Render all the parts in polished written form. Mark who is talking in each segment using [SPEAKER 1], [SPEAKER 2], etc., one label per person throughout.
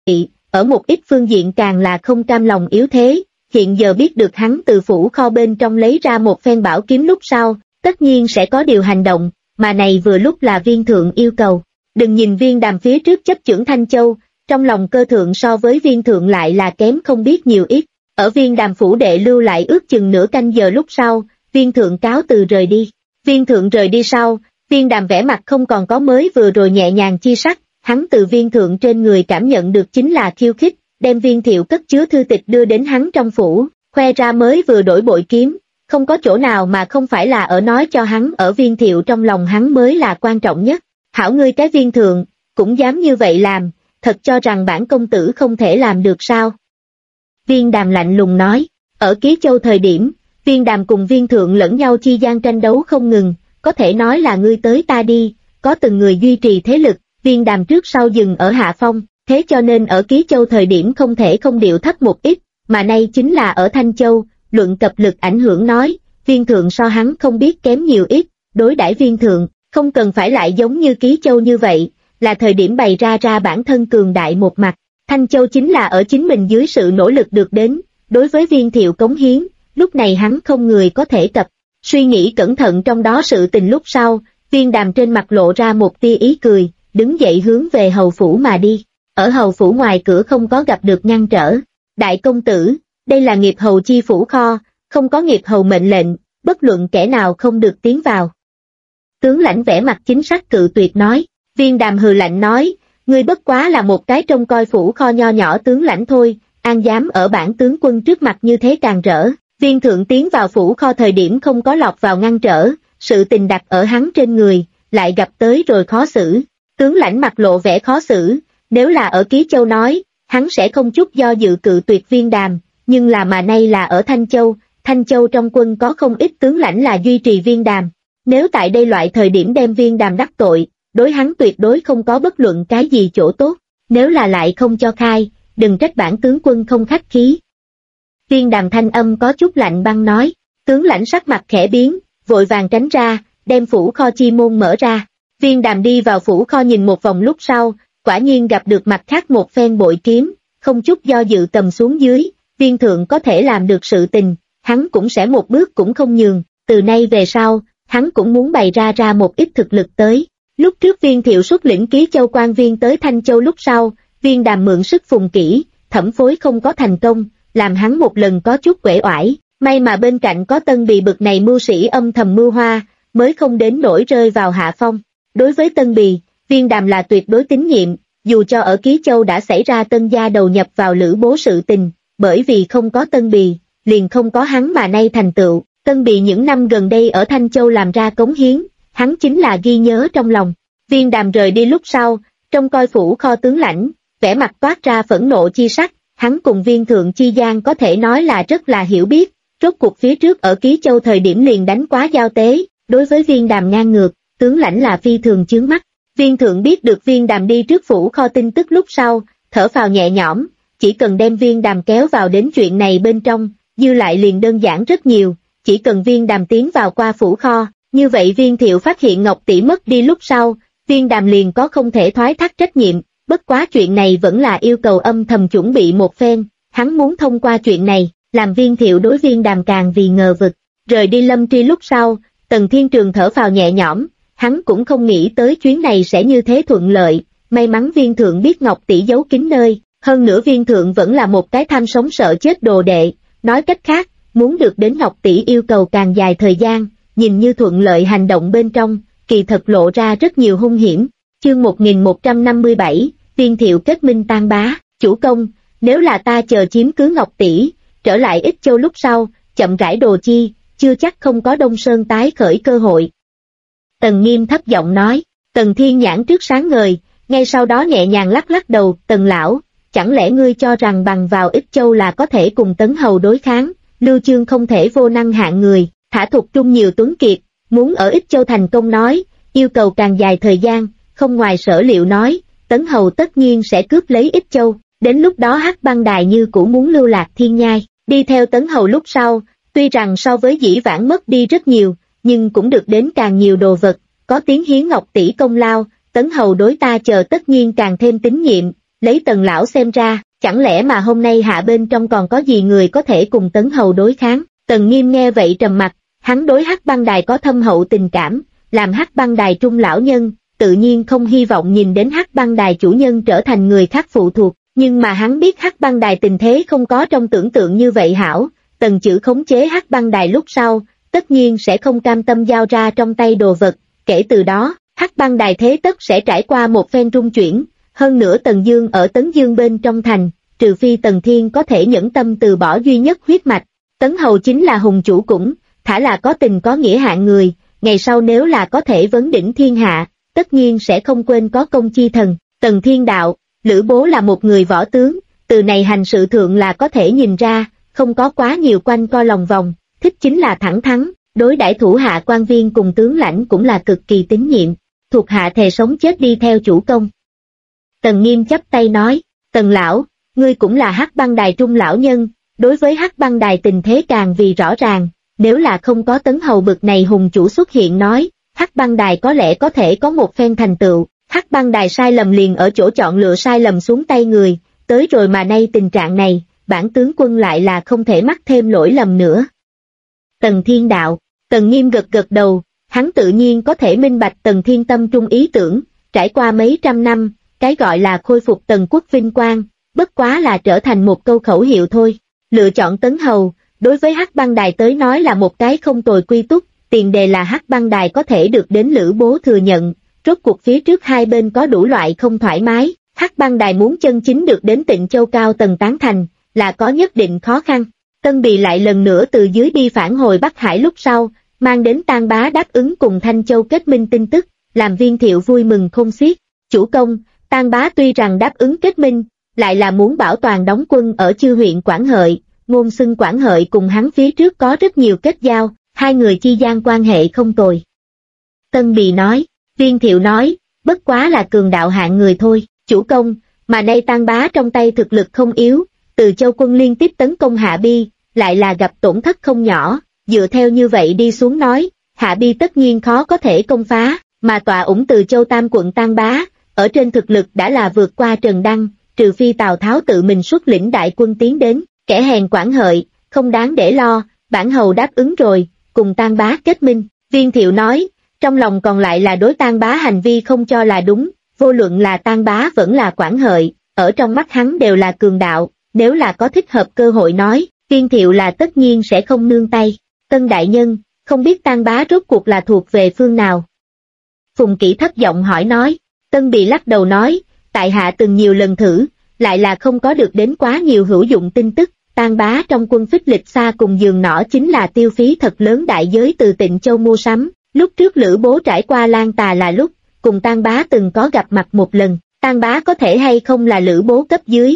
[SPEAKER 1] ở một ít phương diện càng là không cam lòng yếu thế, hiện giờ biết được hắn từ phủ kho bên trong lấy ra một phen bảo kiếm lúc sau, tất nhiên sẽ có điều hành động, mà này vừa lúc là Viên Thượng yêu cầu. Đừng nhìn Viên Đàm phía trước chấp chưởng Thanh Châu, trong lòng Cơ Thượng so với Viên Thượng lại là kém không biết nhiều ít. Ở Viên Đàm phủ đệ lưu lại ước chừng nửa canh giờ lúc sau, Viên Thượng cáo từ rời đi. Viên Thượng rời đi sau, Viên Đàm vẻ mặt không còn có mới vừa rồi nhẹ nhàng chi sắc, hắn từ Viên Thượng trên người cảm nhận được chính là khiêu khích, đem Viên Thiệu cất chứa thư tịch đưa đến hắn trong phủ, khoe ra mới vừa đổi bội kiếm, không có chỗ nào mà không phải là ở nói cho hắn ở Viên Thiệu trong lòng hắn mới là quan trọng nhất. Hảo ngươi cái Viên Thượng, cũng dám như vậy làm, thật cho rằng bản công tử không thể làm được sao? Viên Đàm lạnh lùng nói, ở Ký Châu thời điểm, Viên Đàm cùng Viên Thượng lẫn nhau chi gian tranh đấu không ngừng, có thể nói là ngươi tới ta đi, có từng người duy trì thế lực, Viên Đàm trước sau dừng ở hạ phong, thế cho nên ở Ký Châu thời điểm không thể không điệu thấp một ít, mà nay chính là ở Thanh Châu, luận cập lực ảnh hưởng nói, Viên Thượng so hắn không biết kém nhiều ít, đối đãi Viên Thượng, không cần phải lại giống như Ký Châu như vậy, là thời điểm bày ra bản thân cường đại một mặt. Thanh Châu chính là ở chính mình dưới sự nỗ lực được đến, đối với Viên Thiệu cống hiến, lúc này hắn không người có thể cập. Suy nghĩ cẩn thận trong đó sự tình lúc sau, Viên Đàm trên mặt lộ ra một tia ý cười, đứng dậy hướng về hầu phủ mà đi. Ở hầu phủ ngoài cửa không có gặp được ngăn trở. Đại công tử, đây là nghiệp hầu chi phủ kho, không có nghiệp hầu mệnh lệnh, bất luận kẻ nào không được tiến vào. Tướng lãnh vẻ mặt chính xác cự tuyệt nói. Viên Đàm hừ lạnh nói, ngươi bất quá là một cái trông coi phủ kho nho nhỏ tướng lãnh thôi, an dám ở bản tướng quân trước mặt như thế càng rỡ. Viên Thượng tiến vào phủ kho thời điểm không có lọt vào ngăn trở, sự tình đặt ở hắn trên người, lại gặp tới rồi khó xử. Tướng lãnh mặt lộ vẻ khó xử, nếu là ở Ký Châu nói, hắn sẽ không chút do dự cự tuyệt Viên Đàm, nhưng là mà nay là ở Thanh Châu trong quân có không ít tướng lãnh là duy trì Viên Đàm. Nếu tại đây loại thời điểm đem Viên Đàm đắc tội, đối hắn tuyệt đối không có bất luận cái gì chỗ tốt, nếu là lại không cho khai, đừng trách bản tướng quân không khách khí. Viên Đàm thanh âm có chút lạnh băng nói, tướng lãnh sắc mặt khẽ biến, vội vàng tránh ra, đem phủ kho chi môn mở ra. Viên Đàm đi vào phủ kho nhìn một vòng lúc sau, quả nhiên gặp được mặt khác một phen bội kiếm, không chút do dự cầm xuống dưới, Viên Thượng có thể làm được sự tình, hắn cũng sẽ một bước cũng không nhường, từ nay về sau, hắn cũng muốn bày ra một ít thực lực tới. Lúc trước Viên Thiệu xuất lĩnh Ký Châu quan viên tới Thanh Châu lúc sau, Viên Đàm mượn sức phùng kỹ, thẩm phối không có thành công, làm hắn một lần có chút uể oải, may mà bên cạnh có Tân Bì bực này mưu sĩ âm thầm mưu hoa, mới không đến nỗi rơi vào hạ phong. Đối với Tân Bì, Viên Đàm là tuyệt đối tín nhiệm, dù cho ở Ký Châu đã xảy ra Tân gia đầu nhập vào Lữ Bố sự tình, bởi vì không có Tân Bì, liền không có hắn mà nay thành tựu. Tân Bì những năm gần đây ở Thanh Châu làm ra cống hiến, hắn chính là ghi nhớ trong lòng. Viên Đàm rời đi lúc sau, trông coi phủ kho tướng lãnh, vẻ mặt toát ra phẫn nộ chi sắc, hắn cùng Viên Thượng chi gian có thể nói là rất là hiểu biết, rốt cuộc phía trước ở Ký Châu thời điểm liền đánh quá giao tế, đối với Viên Đàm ngang ngược, tướng lãnh là phi thường chướng mắt. Viên Thượng biết được Viên Đàm đi trước phủ kho tin tức lúc sau, thở phào nhẹ nhõm, chỉ cần đem Viên Đàm kéo vào đến chuyện này bên trong, dư lại liền đơn giản rất nhiều, chỉ cần Viên Đàm tiến vào qua phủ kho, như vậy Viên Thiệu phát hiện Ngọc tỷ mất đi lúc sau, Viên Đàm liền có không thể thoái thác trách nhiệm, bất quá chuyện này vẫn là yêu cầu âm thầm chuẩn bị một phen, hắn muốn thông qua chuyện này, làm Viên Thiệu đối Viên Đàm càng vì ngờ vực. Rời đi Lâm Tri lúc sau, Tần Thiên Trường thở phào nhẹ nhõm, hắn cũng không nghĩ tới chuyến này sẽ như thế thuận lợi, may mắn Viên Thượng biết Ngọc tỷ giấu kín nơi, hơn nữa Viên Thượng vẫn là một cái tham sống sợ chết đồ đệ, nói cách khác, muốn được đến Ngọc tỷ yêu cầu càng dài thời gian, nhìn như thuận lợi hành động bên trong, kỳ thật lộ ra rất nhiều hung hiểm. Chương 1157, Viên Thiệu kết minh tan bá, chủ công, nếu là ta chờ chiếm cứ Ngọc tỷ, trở lại Ích Châu lúc sau, chậm rãi đồ chi, chưa chắc không có Đông Sơn tái khởi cơ hội. Tần Nghiêm thấp giọng nói, Tần Thiên nhãn trước sáng ngời, ngay sau đó nhẹ nhàng lắc lắc đầu, Tần lão, chẳng lẽ ngươi cho rằng bằng vào Ích Châu là có thể cùng Tấn Hầu đối kháng, Lưu Chương không thể vô năng hạng người, thả Thục Trung nhiều tuấn kiệt, muốn ở Ích Châu thành công nói, yêu cầu càng dài thời gian, không ngoài sở liệu nói, Tấn Hầu tất nhiên sẽ cướp lấy Ích Châu, đến lúc đó Hắc Băng Đài như cũ muốn lưu lạc thiên nhai, đi theo Tấn Hầu lúc sau, tuy rằng so với dĩ vãng mất đi rất nhiều, nhưng cũng được đến càng nhiều đồ vật, có tiếng hiến Ngọc tỷ công lao, Tấn Hầu đối ta chờ tất nhiên càng thêm tín nhiệm, lấy Tần lão xem ra, chẳng lẽ mà hôm nay hạ bên trong còn có gì người có thể cùng Tấn hầu đối kháng. Tần Nghiêm nghe vậy trầm mặt, hắn đối Hắc Băng Đài có thâm hậu tình cảm, làm Hắc Băng Đài trung lão nhân, tự nhiên không hy vọng nhìn đến Hắc Băng Đài chủ nhân trở thành người khác phụ thuộc, nhưng mà hắn biết Hắc Băng Đài tình thế không có trong tưởng tượng như vậy hảo, Tần Chữ khống chế Hắc Băng Đài lúc sau, tất nhiên sẽ không cam tâm giao ra trong tay đồ vật, kể từ đó, Hắc Băng Đài thế tất sẽ trải qua một phen trung chuyển, hơn nữa Tần Dương ở Tấn Dương bên trong thành, trừ phi Tần Thiên có thể nhẫn tâm từ bỏ duy nhất huyết mạch, Tấn hầu chính là hùng chủ cũng, thả là có tình có nghĩa hạng người, ngày sau nếu là có thể vấn đỉnh thiên hạ, tất nhiên sẽ không quên có công chi thần. Tần Thiên đạo, Lữ Bố là một người võ tướng, từ này hành sự thượng là có thể nhìn ra, không có quá nhiều quanh co lòng vòng, thích chính là thẳng thắn, đối đãi thủ hạ quan viên cùng tướng lãnh cũng là cực kỳ tín nhiệm, thuộc hạ thề sống chết đi theo chủ công. Tần Nghiêm chắp tay nói, Tần lão, ngươi cũng là Hắc Băng Đài trung lão nhân, đối với Hắc Băng Đài tình thế càng vì rõ ràng, nếu là không có Tấn hầu bực này hùng chủ xuất hiện nói, Hắc Băng Đài có lẽ có thể có một phen thành tựu. Hắc Băng Đài sai lầm liền ở chỗ chọn lựa sai lầm xuống tay người, tới rồi mà nay tình trạng này, bản tướng quân lại là không thể mắc thêm lỗi lầm nữa. Tần Thiên đạo, Tần Nghiêm gật gật đầu, hắn tự nhiên có thể minh bạch Tần Thiên tâm trung ý tưởng, trải qua mấy trăm năm, cái gọi là khôi phục Tần quốc vinh quang, bất quá là trở thành một câu khẩu hiệu thôi. Lựa chọn Tấn hầu, đối với Hắc Băng Đài tới nói là một cái không tồi quy túc, tiền đề là Hắc Băng Đài có thể được đến Lữ Bố thừa nhận. Rốt cuộc phía trước hai bên có đủ loại không thoải mái, Hắc Băng Đài muốn chân chính được đến Tịnh Châu cao tầng tán thành, là có nhất định khó khăn. Tân Bì lại lần nữa từ dưới đi phản hồi Bắc Hải lúc sau, mang đến Tang Bá đáp ứng cùng Thanh Châu kết minh tin tức, làm Viên Thiệu vui mừng khôn xiết. Chủ công, Tang Bá tuy rằng đáp ứng kết minh, lại là muốn bảo toàn đóng quân ở Chư huyện Quảng Hợi, ngôn xưng Quảng Hợi cùng hắn phía trước có rất nhiều kết giao, hai người chi gian quan hệ không tồi. Tân Bì nói. Viên Thiệu nói, bất quá là cường đạo hạng người thôi, chủ công, mà nay Tang Bá trong tay thực lực không yếu, Từ Châu quân liên tiếp tấn công Hạ Bi, lại là gặp tổn thất không nhỏ, dựa theo như vậy đi xuống nói, Hạ Bi tất nhiên khó có thể công phá, mà tọa ủng Từ Châu tam quận Tang Bá, ở trên thực lực đã là vượt qua Trần Đăng, trừ phi Tào Tháo tự mình xuất lĩnh đại quân tiến đến, kẻ hèn Quảng Hợi, không đáng để lo, bản hầu đáp ứng rồi, cùng Tang Bá kết minh. Viên Thiệu nói, trong lòng còn lại là đối Tang Bá hành vi không cho là đúng, vô luận là Tang Bá vẫn là Quảng Hợi, ở trong mắt hắn đều là cường đạo, nếu là có thích hợp cơ hội nói, Viên Thiệu là tất nhiên sẽ không nương tay. Tân đại nhân, không biết Tang Bá rốt cuộc là thuộc về phương nào? Phùng Kỷ thấp giọng hỏi nói, Tân Bị lắc đầu nói, tại hạ từng nhiều lần thử, lại là không có được đến quá nhiều hữu dụng tin tức, Tang Bá trong quân phích lịch xa cùng giường nỏ chính là tiêu phí thật lớn đại giới từ Tịnh Châu mua sắm. Lúc trước Lữ Bố trải qua Lan Tà là lúc, cùng Tang Bá từng có gặp mặt một lần, Tang Bá có thể hay không là Lữ Bố cấp dưới?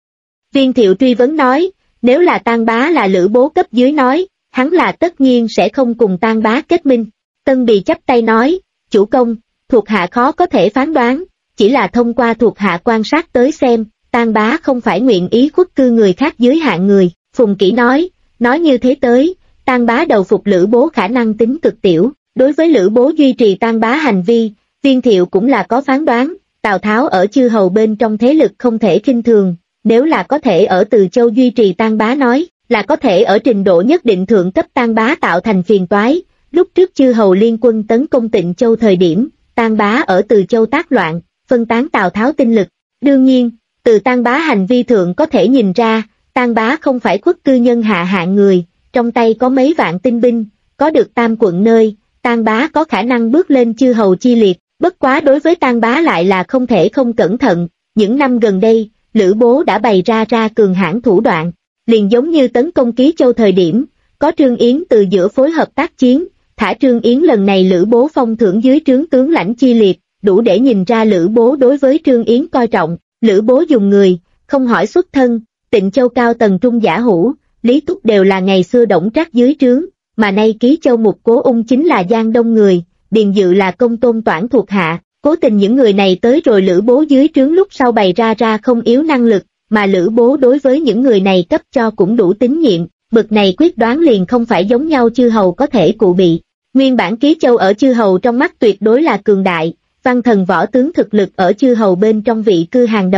[SPEAKER 1] Viên Thiệu truy vấn nói, nếu là Tang Bá là Lữ Bố cấp dưới nói, hắn là tất nhiên sẽ không cùng Tang Bá kết minh. Tân Bì chắp tay nói, chủ công, thuộc hạ khó có thể phán đoán, chỉ là thông qua thuộc hạ quan sát tới xem, Tang Bá không phải nguyện ý khuất cư người khác dưới hạng người. Phùng Kỷ nói như thế tới, Tang Bá đầu phục Lữ Bố khả năng tính cực tiểu. Đối với Lữ Bố duy trì Tang Bá hành vi, Viên Thiệu cũng là có phán đoán, Tào Tháo ở chư hầu bên trong thế lực không thể khinh thường, nếu là có thể ở Từ Châu duy trì Tang Bá nói, là có thể ở trình độ nhất định thượng cấp Tang Bá tạo thành phiền toái. Lúc trước chư hầu liên quân tấn công Tịnh Châu thời điểm, Tang Bá ở Từ Châu tác loạn, phân tán Tào Tháo tinh lực. Đương nhiên, từ Tang Bá hành vi thượng có thể nhìn ra, Tang Bá không phải khuất cư nhân hạ hạng người, trong tay có mấy vạn tinh binh, có được tam quận nơi, Tang Bá có khả năng bước lên chư hầu chi liệt, bất quá đối với Tang Bá lại là không thể không cẩn thận. Những năm gần đây, Lữ Bố đã bày ra cường hãn thủ đoạn, liền giống như tấn công Ký Châu thời điểm, có Trương Yến từ giữa phối hợp tác chiến, thả Trương Yến lần này Lữ Bố phong thưởng dưới trướng tướng lãnh chi liệt, đủ để nhìn ra Lữ Bố đối với Trương Yến coi trọng. Lữ Bố dùng người, không hỏi xuất thân, Tịnh Châu cao tầng trung giả hữu, Lý Túc đều là ngày xưa Đổng Trác dưới trướng, mà nay Ký Châu Mục Cố Ung chính là Giang Đông người, Điền Dự là Công Tôn Toản thuộc hạ, cố tình những người này tới rồi Lữ Bố dưới trướng lúc sau bày ra không yếu năng lực, mà Lữ Bố đối với những người này cấp cho cũng đủ tín nhiệm, bực này quyết đoán liền không phải giống nhau chư hầu có thể cụ bị. Nguyên bản Ký Châu ở chư hầu trong mắt tuyệt đối là cường đại, văn thần võ tướng thực lực ở chư hầu bên trong vị cư hàng đầu,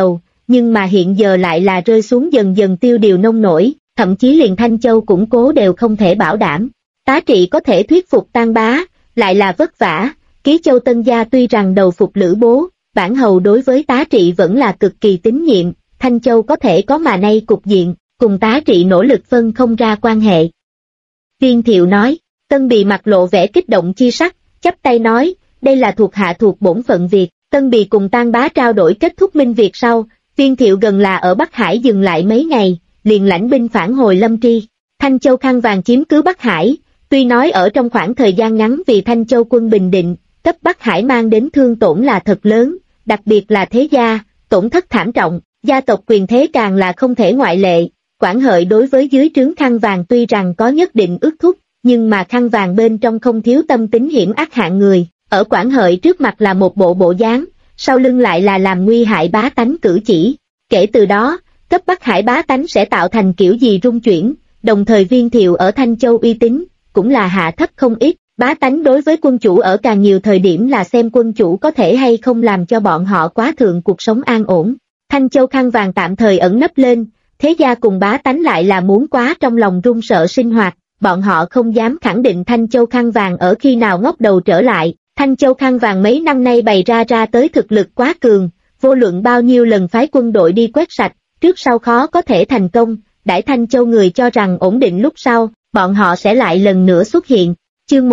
[SPEAKER 1] nhưng mà hiện giờ lại là rơi xuống dần dần tiêu điều nông nổi, thậm chí liền Thanh Châu củng cố đều không thể bảo đảm. Tá Trị có thể thuyết phục Tang Bá, lại là vất vả. Ký Châu Tân Gia tuy rằng đầu phục Lữ Bố, bản hầu đối với Tá Trị vẫn là cực kỳ tín nhiệm, Thanh Châu có thể có mà nay cục diện, cùng Tá Trị nỗ lực phân không ra quan hệ. Viên Thiệu nói, Tân Bì mặt lộ vẻ kích động chi sắc, chắp tay nói, đây là thuộc hạ thuộc bổn phận việc. Tân Bì cùng Tang Bá trao đổi kết thúc minh việc sau, Viên Thiệu gần là ở Bắc Hải dừng lại mấy ngày, liền lãnh binh phản hồi Lâm Tri. Thanh Châu khăn vàng chiếm cứ Bắc Hải, tuy nói ở trong khoảng thời gian ngắn vì Thanh Châu quân bình định, cấp Bắc Hải mang đến thương tổn là thật lớn, đặc biệt là thế gia, tổn thất thảm trọng, gia tộc quyền thế càng là không thể ngoại lệ. Quản Hợi đối với dưới trướng khăn vàng tuy rằng có nhất định ước thúc, nhưng mà khăn vàng bên trong không thiếu tâm tính hiểm ác hạng người, ở Quản Hợi trước mặt là một bộ dáng, sau lưng lại là làm nguy hại bá tánh cử chỉ. Kể từ đó, cấp Bắc Hải bá tánh sẽ tạo thành kiểu gì rung chuyển, đồng thời Viên Thiệu ở Thanh Châu uy tín, cũng là hạ thấp không ít. Bá tánh đối với quân chủ ở càng nhiều thời điểm là xem quân chủ có thể hay không làm cho bọn họ quá thượng cuộc sống an ổn. Thanh Châu khăn vàng tạm thời ẩn nấp lên, thế gia cùng bá tánh lại là muốn quá trong lòng run sợ sinh hoạt, bọn họ không dám khẳng định Thanh Châu khăn vàng ở khi nào ngóc đầu trở lại. Thanh Châu khăn vàng mấy năm nay bày ra tới thực lực quá cường, vô luận bao nhiêu lần phái quân đội đi quét sạch, trước sau khó có thể thành công, đãi Thanh Châu người cho rằng ổn định lúc sau, bọn họ sẽ lại lần nữa xuất hiện. Chương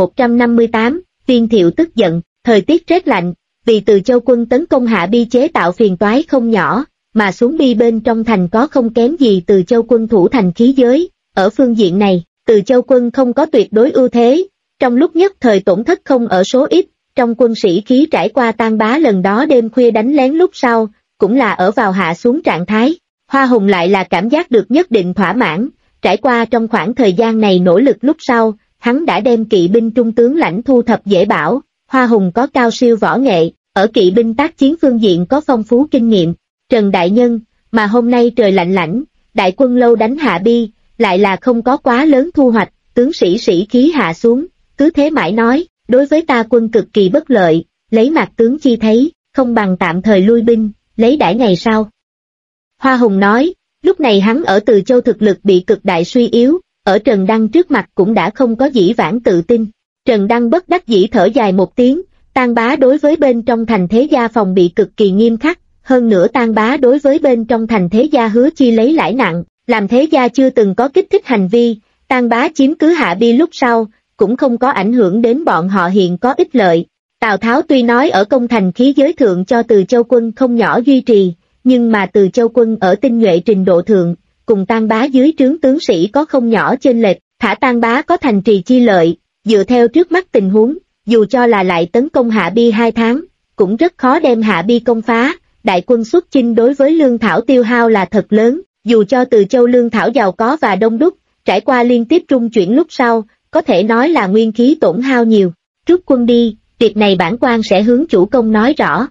[SPEAKER 1] 1158, Viên Thiệu tức giận, thời tiết rét lạnh, vì Từ Châu quân tấn công Hạ Bi chế tạo phiền toái không nhỏ, mà xuống Bi bên trong thành có không kém gì Từ Châu quân thủ thành khí giới. Ở phương diện này, Từ Châu quân không có tuyệt đối ưu thế, trong lúc nhất thời tổn thất không ở số ít, trong quân sĩ khí trải qua Tang Bá lần đó đêm khuya đánh lén lúc sau, cũng là ở vào hạ xuống trạng thái. Hoa Hùng lại là cảm giác được nhất định thỏa mãn, trải qua trong khoảng thời gian này nỗ lực lúc sau, hắn đã đem kỵ binh trung tướng lãnh thu thập dễ bảo. Hoa Hùng có cao siêu võ nghệ, ở kỵ binh tác chiến phương diện có phong phú kinh nghiệm. Trần Đại Nhân, mà hôm nay trời lạnh lạnh, đại quân lâu đánh Hạ Bi, lại là không có quá lớn thu hoạch, tướng sĩ sĩ khí hạ xuống, cứ thế mãi nói, đối với ta quân cực kỳ bất lợi, lấy Mạc tướng chi thấy, không bằng tạm thời lui binh, lấy đãi ngày sau. Hoa Hùng nói, lúc này hắn ở Từ Châu thực lực bị cực đại suy yếu, ở Trần Đăng trước mặt cũng đã không có dĩ vãng tự tin. Trần Đăng bất đắc dĩ thở dài một tiếng, Tang Bá đối với bên trong thành thế gia phòng bị cực kỳ nghiêm khắc, hơn nữa Tang Bá đối với bên trong thành thế gia hứa chi lấy lãi nặng, làm thế gia chưa từng có kích thích hành vi. Tang Bá chiếm cứ Hạ Bi lúc sau, cũng không có ảnh hưởng đến bọn họ hiện có ích lợi. Tào Tháo tuy nói ở công thành khí giới thượng cho Từ Châu quân không nhỏ duy trì, nhưng mà Từ Châu quân ở tinh nhuệ trình độ thượng, cùng Tang Bá dưới trướng tướng sĩ có không nhỏ chênh lệch, thả Tang Bá có thành trì chi lợi, dựa theo trước mắt tình huống, dù cho là lại tấn công Hạ Bi 2 tháng, cũng rất khó đem Hạ Bi công phá. Đại quân xuất chinh đối với lương thảo tiêu hao là thật lớn, dù cho Từ Châu lương thảo giàu có và đông đúc, trải qua liên tiếp trung chuyển lúc sau, có thể nói là nguyên khí tổn hao nhiều. Rút quân đi, việc này bản quan sẽ hướng chủ công nói rõ.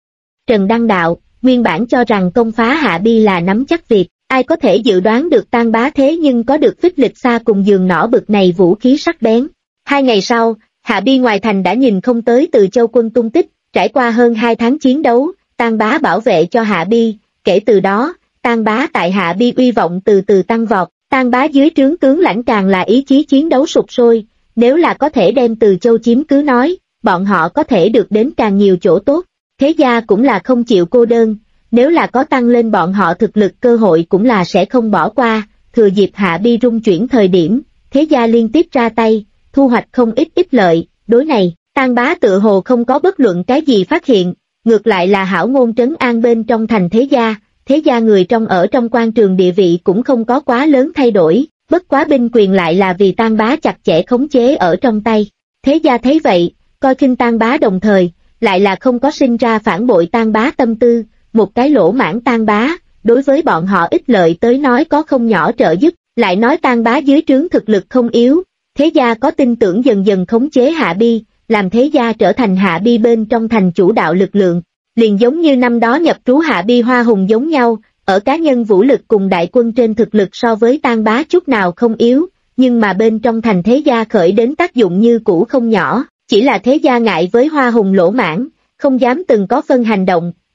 [SPEAKER 1] Trần Đăng đạo, nguyên bản cho rằng công phá Hạ Bi là nắm chắc việc, ai có thể dự đoán được Tang Bá thế nhưng có được phích lịch xa cùng giường nỏ bực này vũ khí sắc bén. 2 ngày sau, Hạ Bi ngoài thành đã nhìn không tới Từ Châu quân tung tích, trải qua hơn 2 tháng chiến đấu, Tang Bá bảo vệ cho Hạ Bi, kể từ đó, Tang Bá tại Hạ Bi uy vọng từ từ tăng vọt. Tang Bá dưới trướng tướng lãnh càng là ý chí chiến đấu sục sôi, nếu là có thể đem Từ Châu chiếm cứ nói, bọn họ có thể được đến càng nhiều chỗ tốt. Thế gia cũng là không chịu cô đơn, nếu là có tăng lên bọn họ thực lực cơ hội cũng là sẽ không bỏ qua. Thừa dịp Hạ Bi rung chuyển thời điểm, thế gia liên tiếp ra tay, thu hoạch không ít ích lợi. Đối này, Tang Bá tự hồ không có bất luận cái gì phát hiện, ngược lại là hảo ngôn trấn an bên trong thành thế gia người trong ở trong quan trường địa vị cũng không có quá lớn thay đổi, bất quá binh quyền lại là vì Tang Bá chặt chẽ khống chế ở trong tay. Thế gia thấy vậy, coi khinh Tang Bá đồng thời, lại là không có sinh ra phản bội Tang Bá tâm tư, một cái lỗ mãn Tang Bá, đối với bọn họ ích lợi tới nói có không nhỏ trợ giúp, lại nói Tang Bá dưới trướng thực lực không yếu, thế gia có tin tưởng dần dần khống chế Hạ Bi, làm thế gia trở thành Hạ Bi bên trong thành chủ đạo lực lượng, liền giống như năm đó nhập trú Hạ Bi Hoa Hùng giống nhau, ở cá nhân vũ lực cùng đại quân trên thực lực so với Tang Bá chút nào không yếu, nhưng mà bên trong thành thế gia khởi đến tác dụng như cũ không nhỏ, chỉ là thế gia ngại với Hoa Hùng lỗ mãn, không dám từng có phân hành động,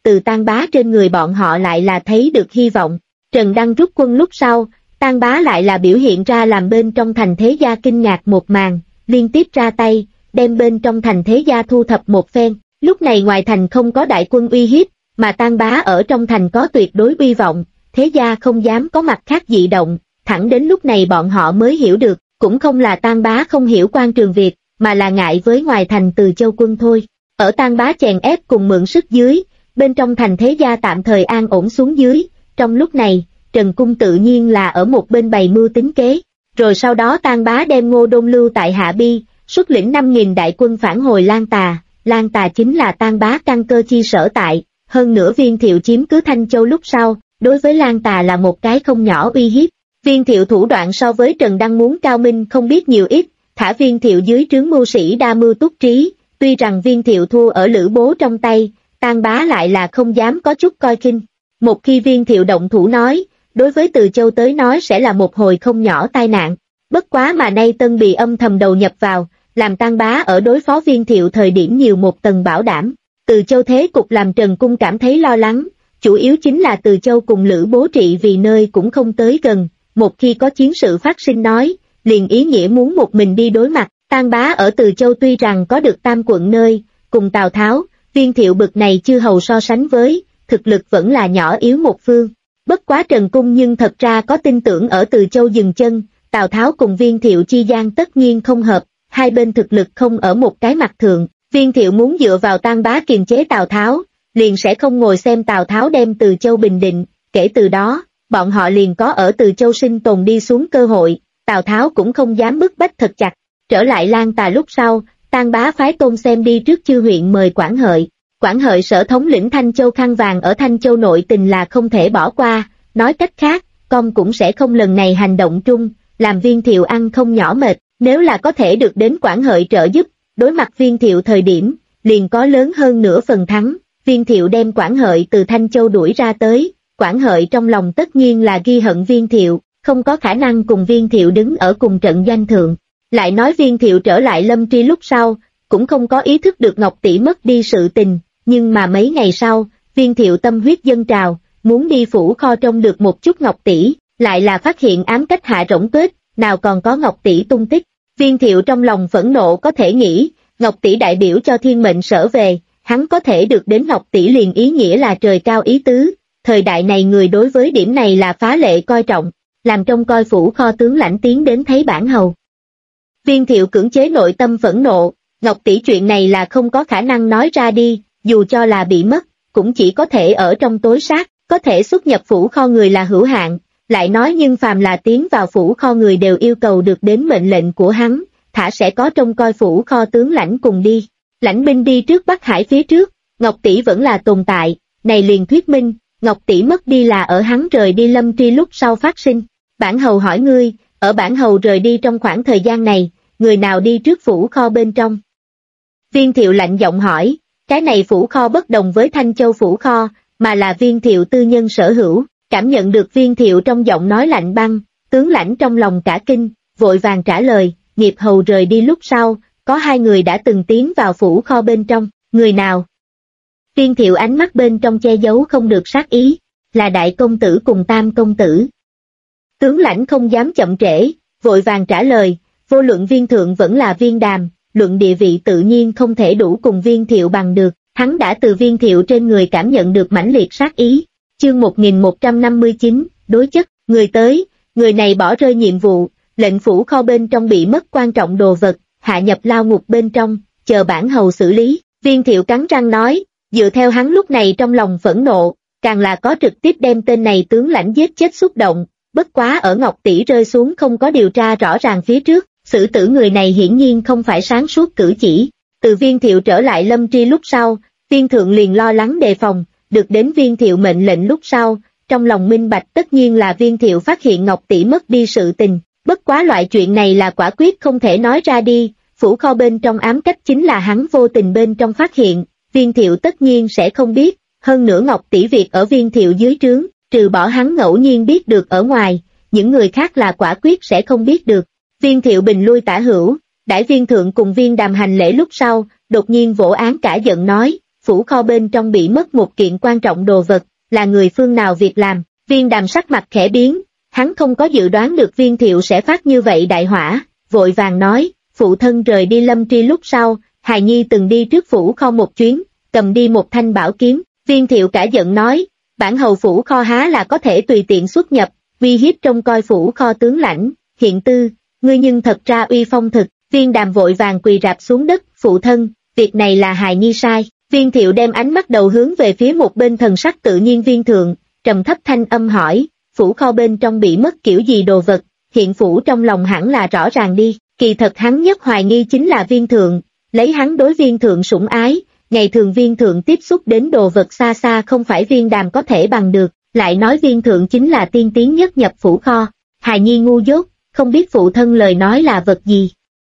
[SPEAKER 1] từ Tang Bá trên người bọn họ lại là thấy được hy vọng. Trần Đăng rút quân lúc sau, Tang Bá lại là biểu hiện ra làm bên trong thành thế gia kinh ngạc một màn, liên tiếp ra tay, đem bên trong thành thế gia thu thập một phen. Lúc này ngoài thành không có đại quân uy hiếp, mà Tang Bá ở trong thành có tuyệt đối uy vọng, thế gia không dám có mặt khác dị động, thẳng đến lúc này bọn họ mới hiểu được, cũng không là Tang Bá không hiểu quan trường Việt, mà là ngại với ngoài thành Từ Châu quân thôi. Ở Tang Bá chèn ép cùng mượn sức dưới, bên trong thành thế gia tạm thời an ổn xuống dưới, trong lúc này, Trần Cung tự nhiên là ở một bên bày mưu tính kế, rồi sau đó Tang Bá đem Ngô Đôn lưu tại Hạ Bi, xuất lĩnh 5.000 đại quân phản hồi Lan Tà chính là Tang Bá căn cơ chi sở tại, hơn nữa Viên Thiệu chiếm cứ Thanh Châu lúc sau, đối với Lan Tà là một cái không nhỏ uy hiếp. Viên Thiệu thủ đoạn so với Trần Đăng muốn cao minh không biết nhiều ít, thả Viên Thiệu dưới trướng mưu sĩ đa mưu túc trí, tuy rằng Viên Thiệu thua ở Lữ Bố trong tay, Tang Bá lại là không dám có chút coi khinh. Một khi Viên Thiệu động thủ nói, đối với Từ Châu tới nói sẽ là một hồi không nhỏ tai nạn. Bất quá mà nay Tân Bì âm thầm đầu nhập vào, làm Tang Bá ở đối phó Viên Thiệu thời điểm nhiều một tầng bảo đảm. Từ Châu thế cục làm Trần Cung cảm thấy lo lắng, chủ yếu chính là Từ Châu cùng Lữ Bố trị vì nơi cũng không tới gần, một khi có chiến sự phát sinh nói, liền ý nghĩa muốn một mình đi đối mặt. Tang Bá ở Từ Châu tuy rằng có được tam quận nơi, cùng Tào Tháo, Viên Thiệu bực này chưa hầu so sánh với, thực lực vẫn là nhỏ yếu một phương. Bất quá Trần Cung nhưng thật ra có tin tưởng ở Từ Châu dừng chân, Tào Tháo cùng Viên Thiệu chi gian tất nhiên không hợp, hai bên thực lực không ở một cái mặt thượng, Viên Thiệu muốn dựa vào Tang Bá kiềm chế Tào Tháo, liền sẽ không ngồi xem Tào Tháo đem Từ Châu bình định, kể từ đó, bọn họ liền có ở Từ Châu sinh tồn đi xuống cơ hội, Tào Tháo cũng không dám bức bách thật chặt. Trở lại Lan Tà lúc sau, Tang Bá phái Tôn Xem đi trước Chư huyện mời Quản Hợi sở thống lĩnh Thanh Châu khăn vàng ở Thanh Châu nội tình là không thể bỏ qua, nói cách khác, con cũng sẽ không lần này hành động chung, làm Viên Thiệu ăn không nhỏ mệt, nếu là có thể được đến Quản Hợi trợ giúp, đối mặt Viên Thiệu thời điểm, liền có lớn hơn nửa phần thắng. Viên Thiệu đem Quản Hợi từ Thanh Châu đuổi ra tới, Quản Hợi trong lòng tất nhiên là ghi hận Viên Thiệu, không có khả năng cùng Viên Thiệu đứng ở cùng trận doanh thượng. Lại nói Viên Thiệu trở lại Lâm Tri lúc sau, cũng không có ý thức được Ngọc Tỷ mất đi sự tình, nhưng mà mấy ngày sau, Viên Thiệu tâm huyết dâng trào, muốn đi phủ kho trông được một chút Ngọc Tỷ, lại là phát hiện ám cách hạ rỗng tuếch, nào còn có Ngọc Tỷ tung tích. Viên Thiệu trong lòng phẫn nộ có thể nghĩ, Ngọc Tỷ đại biểu cho thiên mệnh sở về, hắn có thể được đến Ngọc Tỷ liền ý nghĩa là trời cao ý tứ, thời đại này người đối với điểm này là phá lệ coi trọng, làm trông coi phủ kho tướng lãnh tiến đến thấy bản hầu. Viên Thiệu cưỡng chế nội tâm phẫn nộ, Ngọc Tỷ chuyện này là không có khả năng nói ra đi, dù cho là bị mất, cũng chỉ có thể ở trong tối sát, có thể xuất nhập phủ kho người là hữu hạn, lại nói nhưng phàm là tiến vào phủ kho người đều yêu cầu được đến mệnh lệnh của hắn, thả sẽ có trông coi phủ kho tướng lãnh cùng đi. Lãnh binh đi trước Bắc Hải phía trước, Ngọc Tỷ vẫn là tồn tại, này liền thuyết minh, Ngọc Tỷ mất đi là ở hắn rời đi Lâm Tri lúc sau phát sinh. Bản hầu hỏi ngươi, ở bản hầu rời đi trong khoảng thời gian này, người nào đi trước phủ kho bên trong? Viên Thiệu lạnh giọng hỏi, cái này phủ kho bất đồng với Thanh Châu phủ kho, mà là Viên Thiệu tư nhân sở hữu. Cảm nhận được Viên Thiệu trong giọng nói lạnh băng, tướng lãnh trong lòng cả kinh, vội vàng trả lời, nghiệp hầu rời đi lúc sau, có hai người đã từng tiến vào phủ kho bên trong, người nào? Viên Thiệu ánh mắt bên trong che giấu không được sát ý, là đại công tử cùng tam công tử. Tướng lãnh không dám chậm trễ, vội vàng trả lời, vô luận Viên thượng vẫn là Viên đàm, luận địa vị tự nhiên không thể đủ cùng Viên Thiệu bằng được, hắn đã từ Viên Thiệu trên người cảm nhận được mãnh liệt sát ý. Chương 1159, đối chất, người tới, người này bỏ rơi nhiệm vụ, lệnh phủ kho bên trong bị mất quan trọng đồ vật, hạ nhập lao ngục bên trong, chờ bản hầu xử lý. Viên Thiệu cắn răng nói, dựa theo hắn lúc này trong lòng phẫn nộ, càng là có trực tiếp đem tên này tướng lãnh giết chết xúc động, bất quá ở Ngọc Tỷ rơi xuống không có điều tra rõ ràng phía trước, xử tử người này hiển nhiên không phải sáng suốt cử chỉ. Từ Viên Thiệu trở lại Lâm Tri lúc sau, Viên thượng liền lo lắng đề phòng, được đến Viên Thiệu mệnh lệnh lúc sau, trong lòng minh bạch tất nhiên là Viên Thiệu phát hiện Ngọc Tỷ mất đi sự tình, bất quá loại chuyện này là quả quyết không thể nói ra đi, phủ kho bên trong ám cách chính là hắn vô tình bên trong phát hiện, Viên Thiệu tất nhiên sẽ không biết, hơn nữa Ngọc Tỷ việc ở Viên Thiệu dưới trướng, trừ bỏ hắn ngẫu nhiên biết được ở ngoài, những người khác là quả quyết sẽ không biết được. Viên Thiệu bình lui tả hữu, đãi Viên thượng cùng Viên đàm hành lễ lúc sau, đột nhiên vỗ án cả giận nói, phủ kho bên trong bị mất một kiện quan trọng đồ vật, là người phương nào việc làm. Viên Đàm sắc mặt khẽ biến, hắn không có dự đoán được Viên Thiệu sẽ phát như vậy đại hỏa, vội vàng nói, phụ thân rời đi Lâm Tri lúc sau, hài nhi từng đi trước phủ kho một chuyến, cầm đi một thanh bảo kiếm. Viên Thiệu cả giận nói, bản hầu phủ kho há là có thể tùy tiện xuất nhập, uy hiếp trông coi phủ kho tướng lãnh. Hiện Tư, ngươi nhưng thật ra uy phong thực. Viên Đàm vội vàng quỳ rạp xuống đất, phụ thân, việc này là hài nhi sai. Viên Thiệu đem ánh mắt đầu hướng về phía một bên, thần sắc tự nhiên Viên Thượng, trầm thấp thanh âm hỏi, phủ kho bên trong bị mất kiểu gì đồ vật, hiện phủ trong lòng hẳn là rõ ràng đi. Kỳ thật hắn nhất hoài nghi chính là Viên Thượng, lấy hắn đối Viên Thượng sủng ái, ngày thường Viên Thượng tiếp xúc đến đồ vật xa xa không phải Viên Đàm có thể bằng được, lại nói Viên Thượng chính là tiên tiến nhất nhập phủ kho. Hài nhi ngu dốt, không biết phụ thân lời nói là vật gì.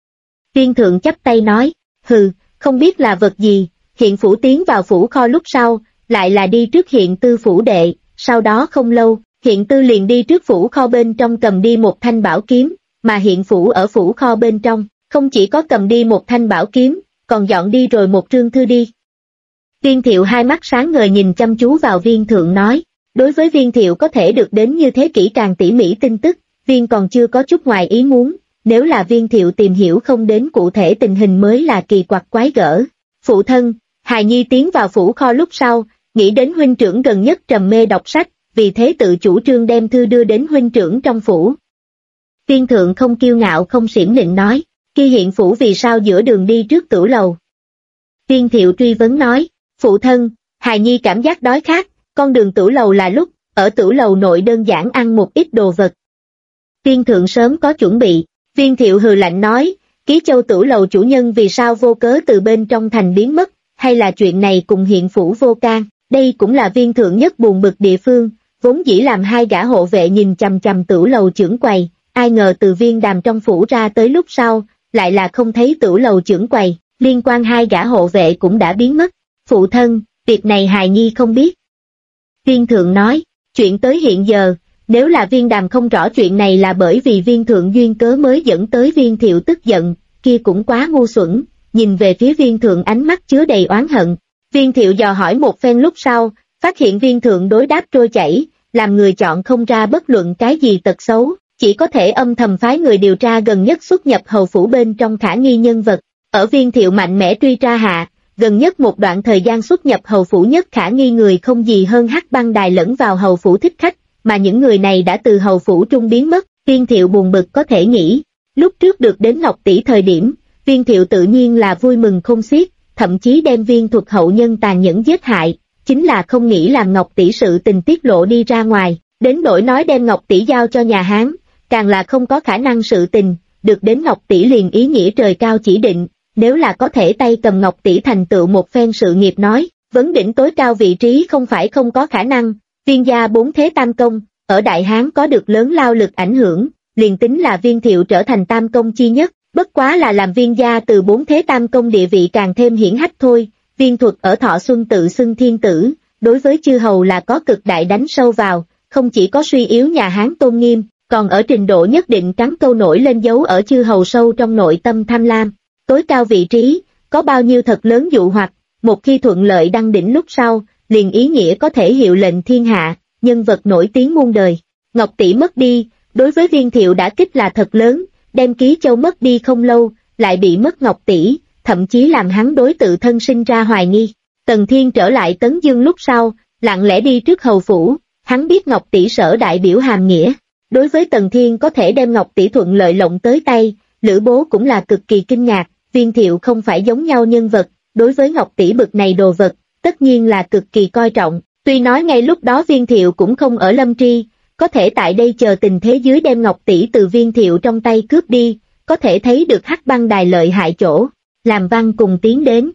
[SPEAKER 1] Viên Thượng chắp tay nói, hừ, không biết là vật gì. Hiện phủ tiến vào phủ kho lúc sau, lại là đi trước Hiện Tư phủ đệ, sau đó không lâu, Hiện Tư liền đi trước phủ kho bên trong cầm đi một thanh bảo kiếm, mà Hiện phủ ở phủ kho bên trong, không chỉ có cầm đi một thanh bảo kiếm, còn dọn đi rồi một trương thư đi. Viên Thiệu hai mắt sáng ngời nhìn chăm chú vào Viên Thượng nói, đối với Viên Thiệu có thể được đến như thế kỹ càng tỉ mỉ tin tức, Viên còn chưa có chút ngoài ý muốn, nếu là Viên Thiệu tìm hiểu không đến cụ thể tình hình mới là kỳ quặc quái gở. Phụ thân, hài nhi tiến vào phủ kho lúc sau, nghĩ đến huynh trưởng gần nhất trầm mê đọc sách, vì thế tự chủ trương đem thư đưa đến huynh trưởng trong phủ. Viên Thượng không kiêu ngạo không xiểm nịnh nói, kia Hiện phủ vì sao giữa đường đi trước tửu lầu. Viên Thiệu truy vấn nói, phụ thân, hài nhi cảm giác đói khát, con đường tửu lầu là lúc, ở tửu lầu nội đơn giản ăn một ít đồ vật. Viên Thượng sớm có chuẩn bị. Viên Thiệu hừ lạnh nói, Ký Châu tửu lầu chủ nhân vì sao vô cớ từ bên trong thành biến mất, hay là chuyện này cùng Hiện phủ vô can. Đây cũng là Viên Thượng nhất buồn bực địa phương, vốn dĩ làm hai gã hộ vệ nhìn chằm chằm tửu lầu trưởng quầy, ai ngờ từ Viên Đàm trong phủ ra tới lúc sau, lại là không thấy tửu lầu trưởng quầy, liên quan hai gã hộ vệ cũng đã biến mất. Phụ thân, việc này hài nhi không biết. Viên Thượng nói, chuyện tới hiện giờ, nếu là Viên Đàm không rõ chuyện này là bởi vì Viên Thượng duyên cớ mới dẫn tới Viên Thiệu tức giận, kia cũng quá ngu xuẩn. Nhìn về phía Viên Thượng ánh mắt chứa đầy oán hận. Viên Thiệu dò hỏi một phen lúc sau, phát hiện Viên Thượng đối đáp trôi chảy, làm người chọn không ra bất luận cái gì tật xấu, chỉ có thể âm thầm phái người điều tra gần nhất xuất nhập hầu phủ bên trong khả nghi nhân vật. Ở Viên Thiệu mạnh mẽ truy tra hạ, gần nhất một đoạn thời gian xuất nhập hầu phủ nhất khả nghi người không gì hơn Hắc Băng Đài lẫn vào hầu phủ thích khách, mà những người này đã từ hầu phủ trung biến mất. Viên Thiệu buồn bực có thể nghĩ, lúc trước được đến Ngọc tỷ thời điểm, Viên Thiệu tự nhiên là vui mừng không xiết, thậm chí đem Viên Thuật hậu nhân tàn nhẫn giết hại, chính là không nghĩ làm Ngọc tỷ sự tình tiết lộ đi ra ngoài, đến nỗi nói đem Ngọc tỷ giao cho nhà Hán, càng là không có khả năng sự tình, được đến Ngọc tỷ liền ý nghĩa trời cao chỉ định, nếu là có thể tay cầm Ngọc tỷ thành tựu một phen sự nghiệp nói, vấn đỉnh tối cao vị trí không phải không có khả năng. Viên gia bốn thế tam công, ở Đại Hán có được lớn lao lực ảnh hưởng, liền tính là Viên Thiệu trở thành tam công chi nhất, bất quá là làm Viên gia từ bốn thế tam công địa vị càng thêm hiển hách thôi. Viên Thuật ở Thọ Xuân tự xưng thiên tử, đối với chư hầu là có cực đại đánh sâu vào, không chỉ có suy yếu nhà Hán tôn nghiêm, còn ở trình độ nhất định cắn câu nổi lên dấu ở chư hầu sâu trong nội tâm tham lam. Tối cao vị trí, có bao nhiêu thật lớn dụ hoặc, một khi thuận lợi đăng đỉnh lúc sau, liền ý nghĩa có thể hiệu lệnh thiên hạ, nhân vật nổi tiếng muôn đời. Ngọc tỷ mất đi, đối với Viên Thiệu đã kích là thật lớn, đem Ký Châu mất đi không lâu, lại bị mất Ngọc tỷ, thậm chí làm hắn đối tự thân sinh ra hoài nghi. Tần Thiên trở lại Tấn Dương lúc sau, lặng lẽ đi trước hầu phủ, hắn biết Ngọc tỷ sở đại biểu hàm nghĩa. Đối với Tần Thiên có thể đem Ngọc tỷ thuận lợi lộng tới tay, Lữ Bố cũng là cực kỳ kinh ngạc. Viên Thiệu không phải giống nhau nhân vật, đối với Ngọc tỷ bực này đồ vật, tất nhiên là cực kỳ coi trọng. Tuy nói ngay lúc đó Viên Thiệu cũng không ở Lâm Tri, có thể tại đây chờ tình thế dưới đem Ngọc tỷ từ Viên Thiệu trong tay cướp đi, có thể thấy được Hắc Băng Đài lợi hại chỗ. Làm Văn cùng tiến đến.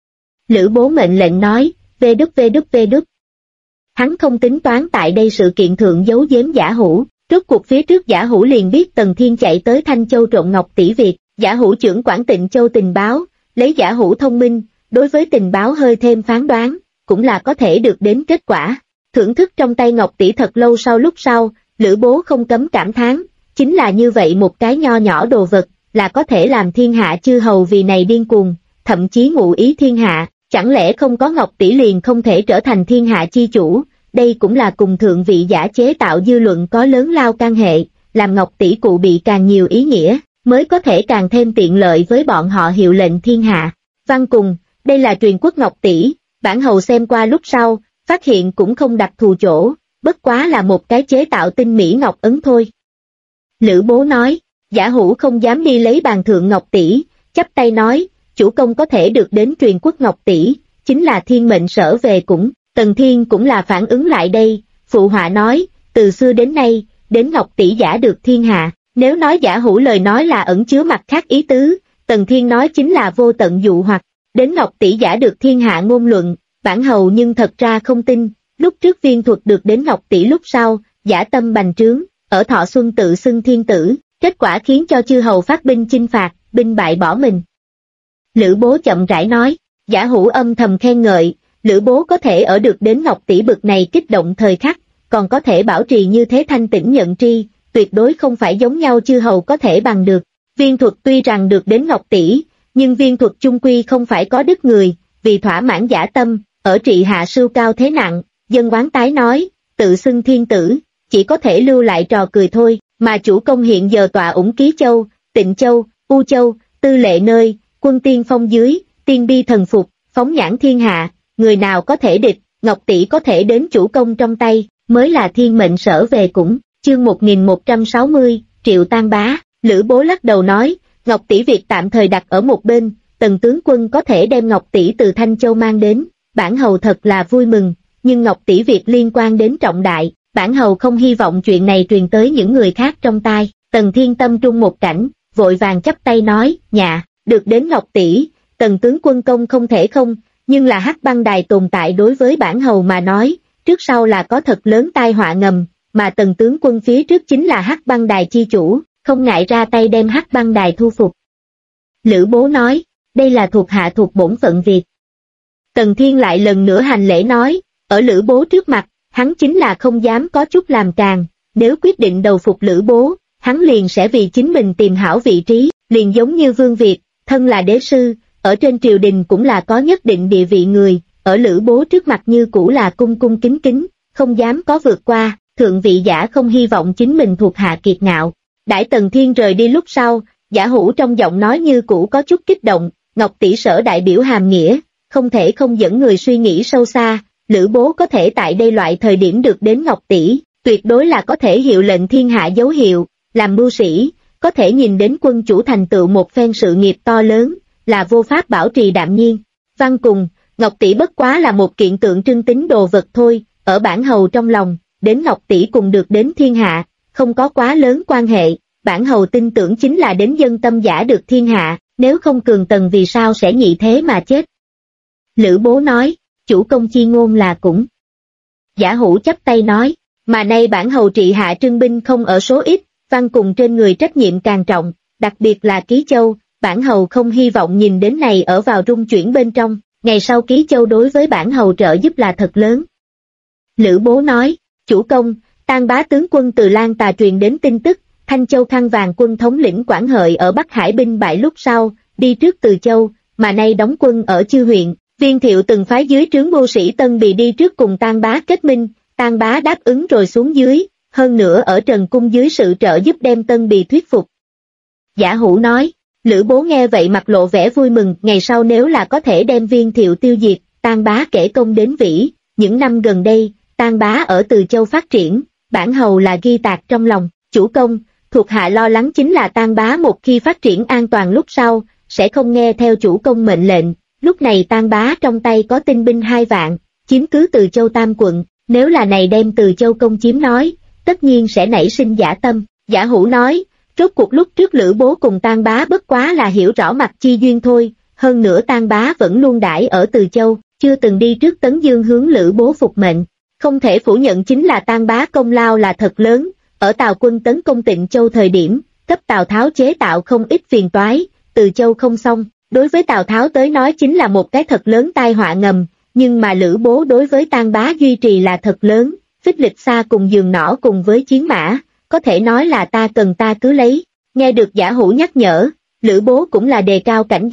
[SPEAKER 1] Lữ Bố mệnh lệnh nói, vê đúc. Hắn không tính toán tại đây sự kiện thượng giấu giếm Giả Hữu, rốt cuộc phía trước Giả Hữu liền biết Tần Thiên chạy tới Thanh Châu trộn Ngọc tỷ việc, Giả Hữu trưởng quản Tịnh Châu tình báo, lấy Giả Hữu thông minh, đối với tình báo hơi thêm phán đoán, cũng là có thể được đến kết quả. Thưởng thức trong tay Ngọc tỷ thật lâu lúc sau, Lữ Bố không cấm cảm thán, chính là như vậy một cái nho nhỏ đồ vật, là có thể làm thiên hạ chư hầu vì này điên cuồng, thậm chí ngụ ý thiên hạ, chẳng lẽ không có Ngọc tỷ liền không thể trở thành thiên hạ chi chủ, đây cũng là cùng thượng vị giả chế tạo dư luận có lớn lao can hệ, làm Ngọc tỷ cụ bị càng nhiều ý nghĩa, mới có thể càng thêm tiện lợi với bọn họ hiệu lệnh thiên hạ. Văn cùng, đây là truyền quốc Ngọc tỷ, bản hầu xem qua lúc sau, phát hiện cũng không đặc thù chỗ, bất quá là một cái chế tạo tinh mỹ ngọc ấn thôi. Lữ Bố nói, Giả Hữu không dám đi lấy bàn thượng Ngọc tỷ, chắp tay nói, chủ công có thể được đến truyền quốc Ngọc tỷ, chính là thiên mệnh sở về cũng. Tần Thiên cũng là phản ứng lại đây, phụ họa nói, từ xưa đến nay, đến Ngọc tỷ giả được thiên hạ, nếu nói Giả Hữu lời nói là ẩn chứa mặt khác ý tứ, Tần Thiên nói chính là vô tận dụ hoặc, đến Ngọc tỷ giả được thiên hạ ngôn luận, bản hầu nhưng thật ra không tin, lúc trước Viên Thuật được đến Ngọc tỷ lúc sau, giả tâm bành trướng, ở Thọ Xuân tự xưng thiên tử, kết quả khiến cho chư hầu phát binh chinh phạt, binh bại bỏ mình. Lữ Bố chậm rãi nói, Giả Hữu âm thầm khen ngợi, Lữ Bố có thể ở được đến Ngọc tỷ bực này kích động thời khắc, còn có thể bảo trì như thế thanh tĩnh nhận tri, tuyệt đối không phải giống nhau chư hầu có thể bằng được. Viên Thuật tuy rằng được đến Ngọc tỷ, nhưng Viên Thuật chung quy không phải có đức người, vì thỏa mãn giả tâm, ở trị hạ sưu cao thế nặng, dân oán tái nói, tự xưng thiên tử, chỉ có thể lưu lại trò cười thôi, mà chủ công hiện giờ tọa ủng Ký Châu, Tịnh Châu, U Châu, tư lệ nơi, quân tiên phong dưới, tiên bi thần phục, phóng nhãn thiên hạ, người nào có thể địch, Ngọc tỷ có thể đến chủ công trong tay, mới là thiên mệnh sở về cũng. Chương 1160, Triệu Tan Bá. Lữ Bố lắc đầu nói, Ngọc tỷ việc tạm thời đặt ở một bên, Tần tướng quân có thể đem Ngọc tỷ từ Thanh Châu mang đến, bản hầu thật là vui mừng, nhưng Ngọc tỷ việc liên quan đến trọng đại, bản hầu không hy vọng chuyện này truyền tới những người khác trong tai. Tần Thiên tâm trung một cảnh, vội vàng chắp tay nói, dạ, được đến Ngọc tỷ, Tần tướng quân công không thể không, nhưng là Hắc Băng Đài tồn tại đối với bản hầu mà nói, trước sau là có thật lớn tai họa ngầm, mà Tần tướng quân phía trước chính là Hắc Băng Đài chi chủ, không ngại ra tay đem Hắc Băng Đài thu phục. Lữ Bố nói, đây là thuộc hạ thuộc bổn phận việc. Tần Thiên lại lần nữa hành lễ nói, ở Lữ Bố trước mặt, hắn chính là không dám có chút làm càng, nếu quyết định đầu phục Lữ Bố, hắn liền sẽ vì chính mình tìm hảo vị trí, liền giống như Vương Việt, thân là đế sư, ở trên triều đình cũng là có nhất định địa vị người, ở Lữ Bố trước mặt như cũ là cung cung kính kính, không dám có vượt qua, thượng vị giả không hy vọng chính mình thuộc hạ kiệt ngạo. Đãi Tần Thiên rời đi lúc sau, Giả Hữu trong giọng nói như cũ có chút kích động, Ngọc tỷ sở đại biểu hàm nghĩa, không thể không dẫn người suy nghĩ sâu xa, Lữ Bố có thể tại đây loại thời điểm được đến Ngọc tỷ, tuyệt đối là có thể hiệu lệnh thiên hạ dấu hiệu, làm mưu sĩ, có thể nhìn đến quân chủ thành tựu một phen sự nghiệp to lớn, là vô pháp bảo trì đạm nhiên. Văn cùng, Ngọc tỷ bất quá là một kiện tượng trưng tính đồ vật thôi, ở bản hầu trong lòng, đến Ngọc tỷ cùng được đến thiên hạ, không có quá lớn quan hệ, bản hầu tin tưởng chính là đến dân tâm giả được thiên hạ, nếu không Cường Tần vì sao sẽ nhị thế mà chết. Lữ Bố nói, chủ công chi ngôn là cũng. Giả Hữu chắp tay nói, mà nay bản hầu trị hạ trưng binh không ở số ít, Văn cùng trên người trách nhiệm càng trọng, đặc biệt là Ký Châu, bản hầu không hy vọng nhìn đến này ở vào rung chuyển bên trong, ngày sau Ký Châu đối với bản hầu trợ giúp là thật lớn. Lữ Bố nói, chủ công, Tan Bá tướng quân từ Lan Tà truyền đến tin tức, Thanh Châu Khăn Vàng quân thống lĩnh Quảng Hợi ở Bắc Hải binh bại lúc sau, đi trước Từ Châu, mà nay đóng quân ở Chư huyện, Viên Thiệu từng phái dưới trướng mưu sĩ Tân Bì đi trước cùng Tan Bá kết minh, Tan Bá đáp ứng rồi xuống dưới, hơn nữa ở Trần Cung dưới sự trợ giúp đem Tân Bì thuyết phục. Giả Hữu nói, Lữ Bố nghe vậy mặt lộ vẻ vui mừng, ngày sau nếu là có thể đem Viên Thiệu tiêu diệt, Tan Bá kể công đến vĩ, những năm gần đây, Tan Bá ở Từ Châu phát triển, bản hầu là ghi tạc trong lòng, chủ công, thuộc hạ lo lắng chính là Tan Bá một khi phát triển an toàn lúc sau, sẽ không nghe theo chủ công mệnh lệnh, lúc này Tan Bá trong tay có tinh binh 2 vạn, chiếm cứ Từ Châu Tam quận, nếu là này đem Từ Châu công chiếm nói, tất nhiên sẽ nảy sinh giả tâm. Giả Hữu nói, rốt cuộc lúc trước Lữ Bố cùng Tan Bá bất quá là hiểu rõ mặt chi duyên thôi, hơn nữa Tan Bá vẫn luôn đãi ở Từ Châu, chưa từng đi trước Tấn Dương hướng Lữ Bố phục mệnh. Không thể phủ nhận chính là Tan Bá công lao là thật lớn, ở Tào quân tấn công Tịnh Châu thời điểm, cấp Tào Tháo chế tạo không ít phiền toái, Từ Châu không xong, đối với Tào Tháo tới nói chính là một cái thật lớn tai họa ngầm, nhưng mà Lữ Bố đối với Tan Bá duy trì là thật lớn, Phích Lịch Sa cùng giường nỏ cùng với chiến mã, có thể nói là ta cần ta cứ lấy. Nghe được Giả Hữu nhắc nhở, Lữ Bố cũng là đề cao cảnh giác,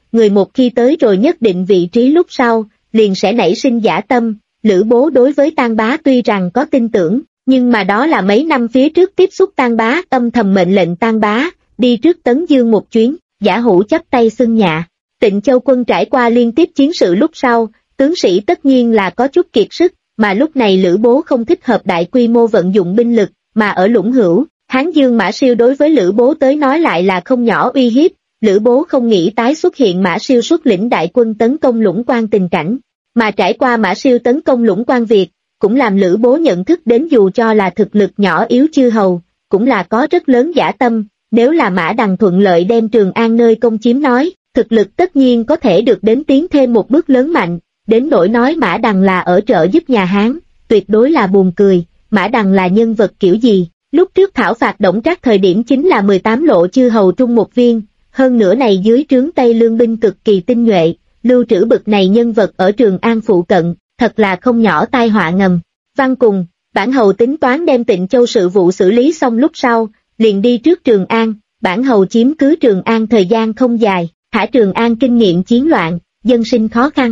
[SPEAKER 1] người một khi tới rồi nhất định vị trí lúc sau, liền sẽ nảy sinh dã tâm. Lữ Bố đối với Tang Bá tuy rằng có tin tưởng, nhưng mà đó là mấy năm phía trước tiếp xúc Tang Bá, âm thầm mệnh lệnh Tang Bá đi trước Tấn Dương một chuyến. Giả Hữu chắp tay xưng dạ. Tịnh Châu quân trải qua liên tiếp chiến sự lúc sau, tướng sĩ tất nhiên là có chút kiệt sức, mà lúc này Lữ Bố không thích hợp đại quy mô vận dụng binh lực, mà ở Lũng Hữu, Hán Dương Mã Siêu đối với Lữ Bố tới nói lại là không nhỏ uy hiếp. Lữ Bố không nghĩ tái xuất hiện Mã Siêu xuất lĩnh đại quân tấn công Lũng Quan tình cảnh, mà trải qua Mã Siêu tấn công Lũng Quan việc, cũng làm Lữ Bố nhận thức đến dù cho là thực lực nhỏ yếu chư hầu, cũng là có rất lớn dã tâm. Nếu là Mã Đằng thuận lợi đem Trường An nơi công chiếm nói, thực lực tất nhiên có thể được đến tiến thêm một bước lớn mạnh. Đến nỗi nói Mã Đằng là ở trợ giúp nhà Hán, tuyệt đối là buồn cười. Mã Đằng là nhân vật kiểu gì? Lúc trước thảo phạt Đổng Trác thời điểm chính là 18 lộ chư hầu trung một viên, hơn nữa này dưới trướng Tây Lương binh cực kỳ tinh nhuệ, lưu trữ bực này nhân vật ở Trường An phụ cận, thật là không nhỏ tai họa ngầm. Văn cùng, bản hầu tính toán đem Tịnh Châu sự vụ xử lý xong lúc sau, liền đi trước Trường An. Bản hầu chiếm cứ Trường An thời gian không dài, thả Trường An kinh nghiệm chiến loạn, dân sinh khó khăn.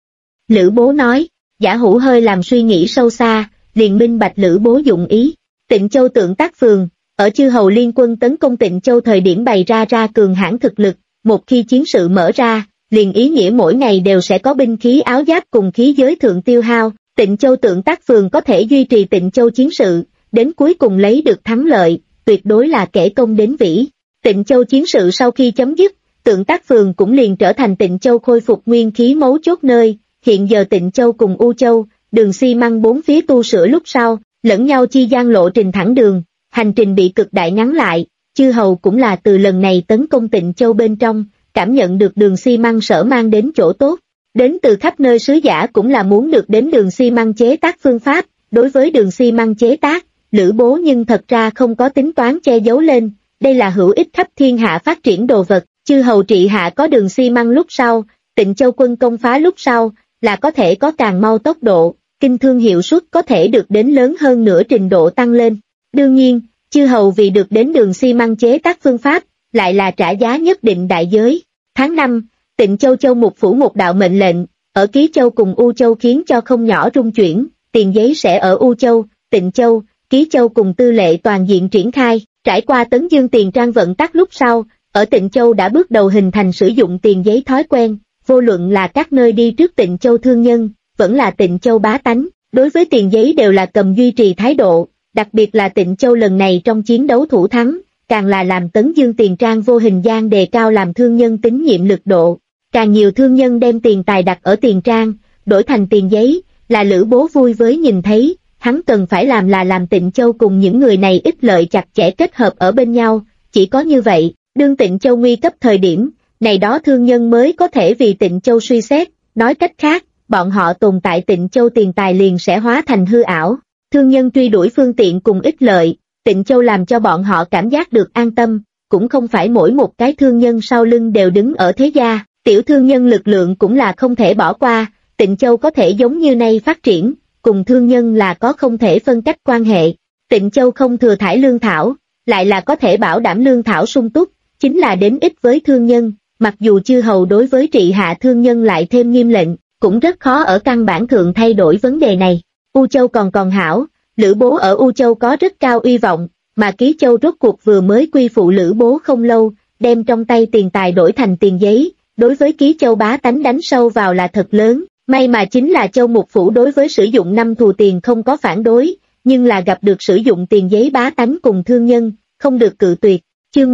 [SPEAKER 1] Lữ Bố nói. Giả Hữu hơi làm suy nghĩ sâu xa, liền minh bạch Lữ Bố dụng ý. Tịnh Châu Tượng Tác Phường, ở chư hầu liên quân tấn công Tịnh Châu thời điểm bày ra cường hãn thực lực, một khi chiến sự mở ra, liền ý nghĩa mỗi ngày đều sẽ có binh khí áo giáp cùng khí giới thượng tiêu hao. Tịnh Châu Tượng Tác Phường có thể duy trì Tịnh Châu chiến sự, đến cuối cùng lấy được thắng lợi, tuyệt đối là kể công đến vĩ. Tịnh Châu chiến sự sau khi chấm dứt, Tượng Tác Phường cũng liền trở thành Tịnh Châu khôi phục nguyên khí mấu chốt nơi. Hiện giờ Tịnh Châu cùng U Châu, đường xi măng bốn phía tu sửa lúc sau, lẫn nhau chi gian lộ trình thẳng đường, hành trình bị cực đại ngắn lại. Chư hầu cũng là từ lần này tấn công Tịnh Châu bên trong, cảm nhận được đường xi măng sở mang đến chỗ tốt. Đến từ khắp nơi sứ giả cũng là muốn được đến đường xi măng chế tác phương pháp. Đối với đường xi măng chế tác, Lữ Bố nhưng thật ra không có tính toán che giấu lên, đây là hữu ích khắp thiên hạ phát triển đồ vật. Chư hầu trị hạ có đường xi măng lúc sau, Tịnh Châu quân công phá lúc sau, là có thể có càng mau tốc độ, kinh thương hiệu suất có thể được đến lớn hơn nửa trình độ tăng lên. Đương nhiên, chư hầu vì được đến đường xi măng chế tác phương pháp, lại là trả giá nhất định đại giới. Tháng 5, Tịnh Châu Châu Mục phủ một đạo mệnh lệnh, ở Ký Châu cùng U Châu khiến cho không nhỏ rung chuyển, tiền giấy sẽ ở U Châu, Tịnh Châu, Ký Châu cùng tư lệ toàn diện triển khai. Trải qua Tấn Dương tiền trang vận tắc lúc sau, ở Tịnh Châu đã bước đầu hình thành sử dụng tiền giấy thói quen, vô luận là các nơi đi trước Tịnh Châu thương nhân, vẫn là Tịnh Châu bá tánh, đối với tiền giấy đều là cầm duy trì thái độ, đặc biệt là Tịnh Châu lần này trong chiến đấu thủ thắng, càng là làm Tấn Dương tiền trang vô hình gian đề cao làm thương nhân tín nhiệm lực độ. Càng nhiều thương nhân đem tiền tài đặt ở tiền trang, đổi thành tiền giấy, là Lữ Bố vui với nhìn thấy. Hắn cần phải làm là làm Tịnh Châu cùng những người này ích lợi chặt chẽ kết hợp ở bên nhau, chỉ có như vậy, đương Tịnh Châu nguy cấp thời điểm, này đó thương nhân mới có thể vì Tịnh Châu suy xét. Nói cách khác, bọn họ tồn tại Tịnh Châu tiền tài liền sẽ hóa thành hư ảo. Thương nhân truy đuổi phương tiện cùng ích lợi, Tịnh Châu làm cho bọn họ cảm giác được an tâm, cũng không phải mỗi một cái thương nhân sau lưng đều đứng ở thế gia, tiểu thương nhân lực lượng cũng là không thể bỏ qua. Tịnh Châu có thể giống như nay phát triển, cùng thương nhân là có không thể phân cách quan hệ. Tịnh Châu không thừa thải lương thảo, lại là có thể bảo đảm lương thảo sung túc, chính là đến ích với thương nhân. Mặc dù chư hầu đối với trị hạ thương nhân lại thêm nghiêm lệnh, cũng rất khó ở căn bản thượng thay đổi vấn đề này. U Châu còn hảo, Lữ Bố ở U Châu có rất cao uy vọng, mà Ký Châu rốt cuộc vừa mới quy phụ Lữ Bố không lâu, đem trong tay tiền tài đổi thành tiền giấy, đối với Ký Châu bá tánh đánh sâu vào là thật lớn. May mà chính là Châu Mục phủ đối với sử dụng năm thù tiền không có phản đối, nhưng là gặp được sử dụng tiền giấy bá tánh cùng thương nhân, không được cự tuyệt. Chương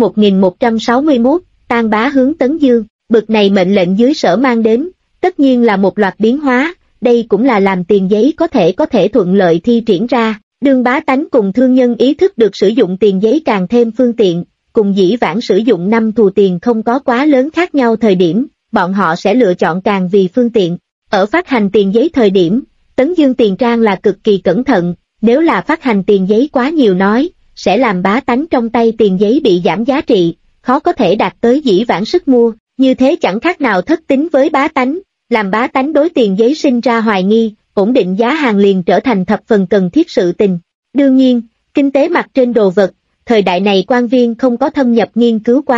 [SPEAKER 1] 1161, Tang Bá hướng Tấn Dương, bực này mệnh lệnh dưới sở mang đến, tất nhiên là một loạt biến hóa, đây cũng là làm tiền giấy có thể thuận lợi thi triển ra. Đương bá tánh cùng thương nhân ý thức được sử dụng tiền giấy càng thêm phương tiện, cùng dĩ vãng sử dụng năm thù tiền không có quá lớn khác nhau thời điểm, bọn họ sẽ lựa chọn càng vì phương tiện. Ở phát hành tiền giấy thời điểm, Tấn Dương tiền trang là cực kỳ cẩn thận, nếu là phát hành tiền giấy quá nhiều nói, sẽ làm bá tánh trong tay tiền giấy bị giảm giá trị, khó có thể đạt tới dĩ vãng sức mua, như thế chẳng khác nào thất tín với bá tánh, làm bá tánh đối tiền giấy sinh ra hoài nghi, ổn định giá hàng liền trở thành thập phần cần thiết sự tình. Đương nhiên, kinh tế mặt trên đồ vật, thời đại này quan viên không có thâm nhập nghiên cứu quá,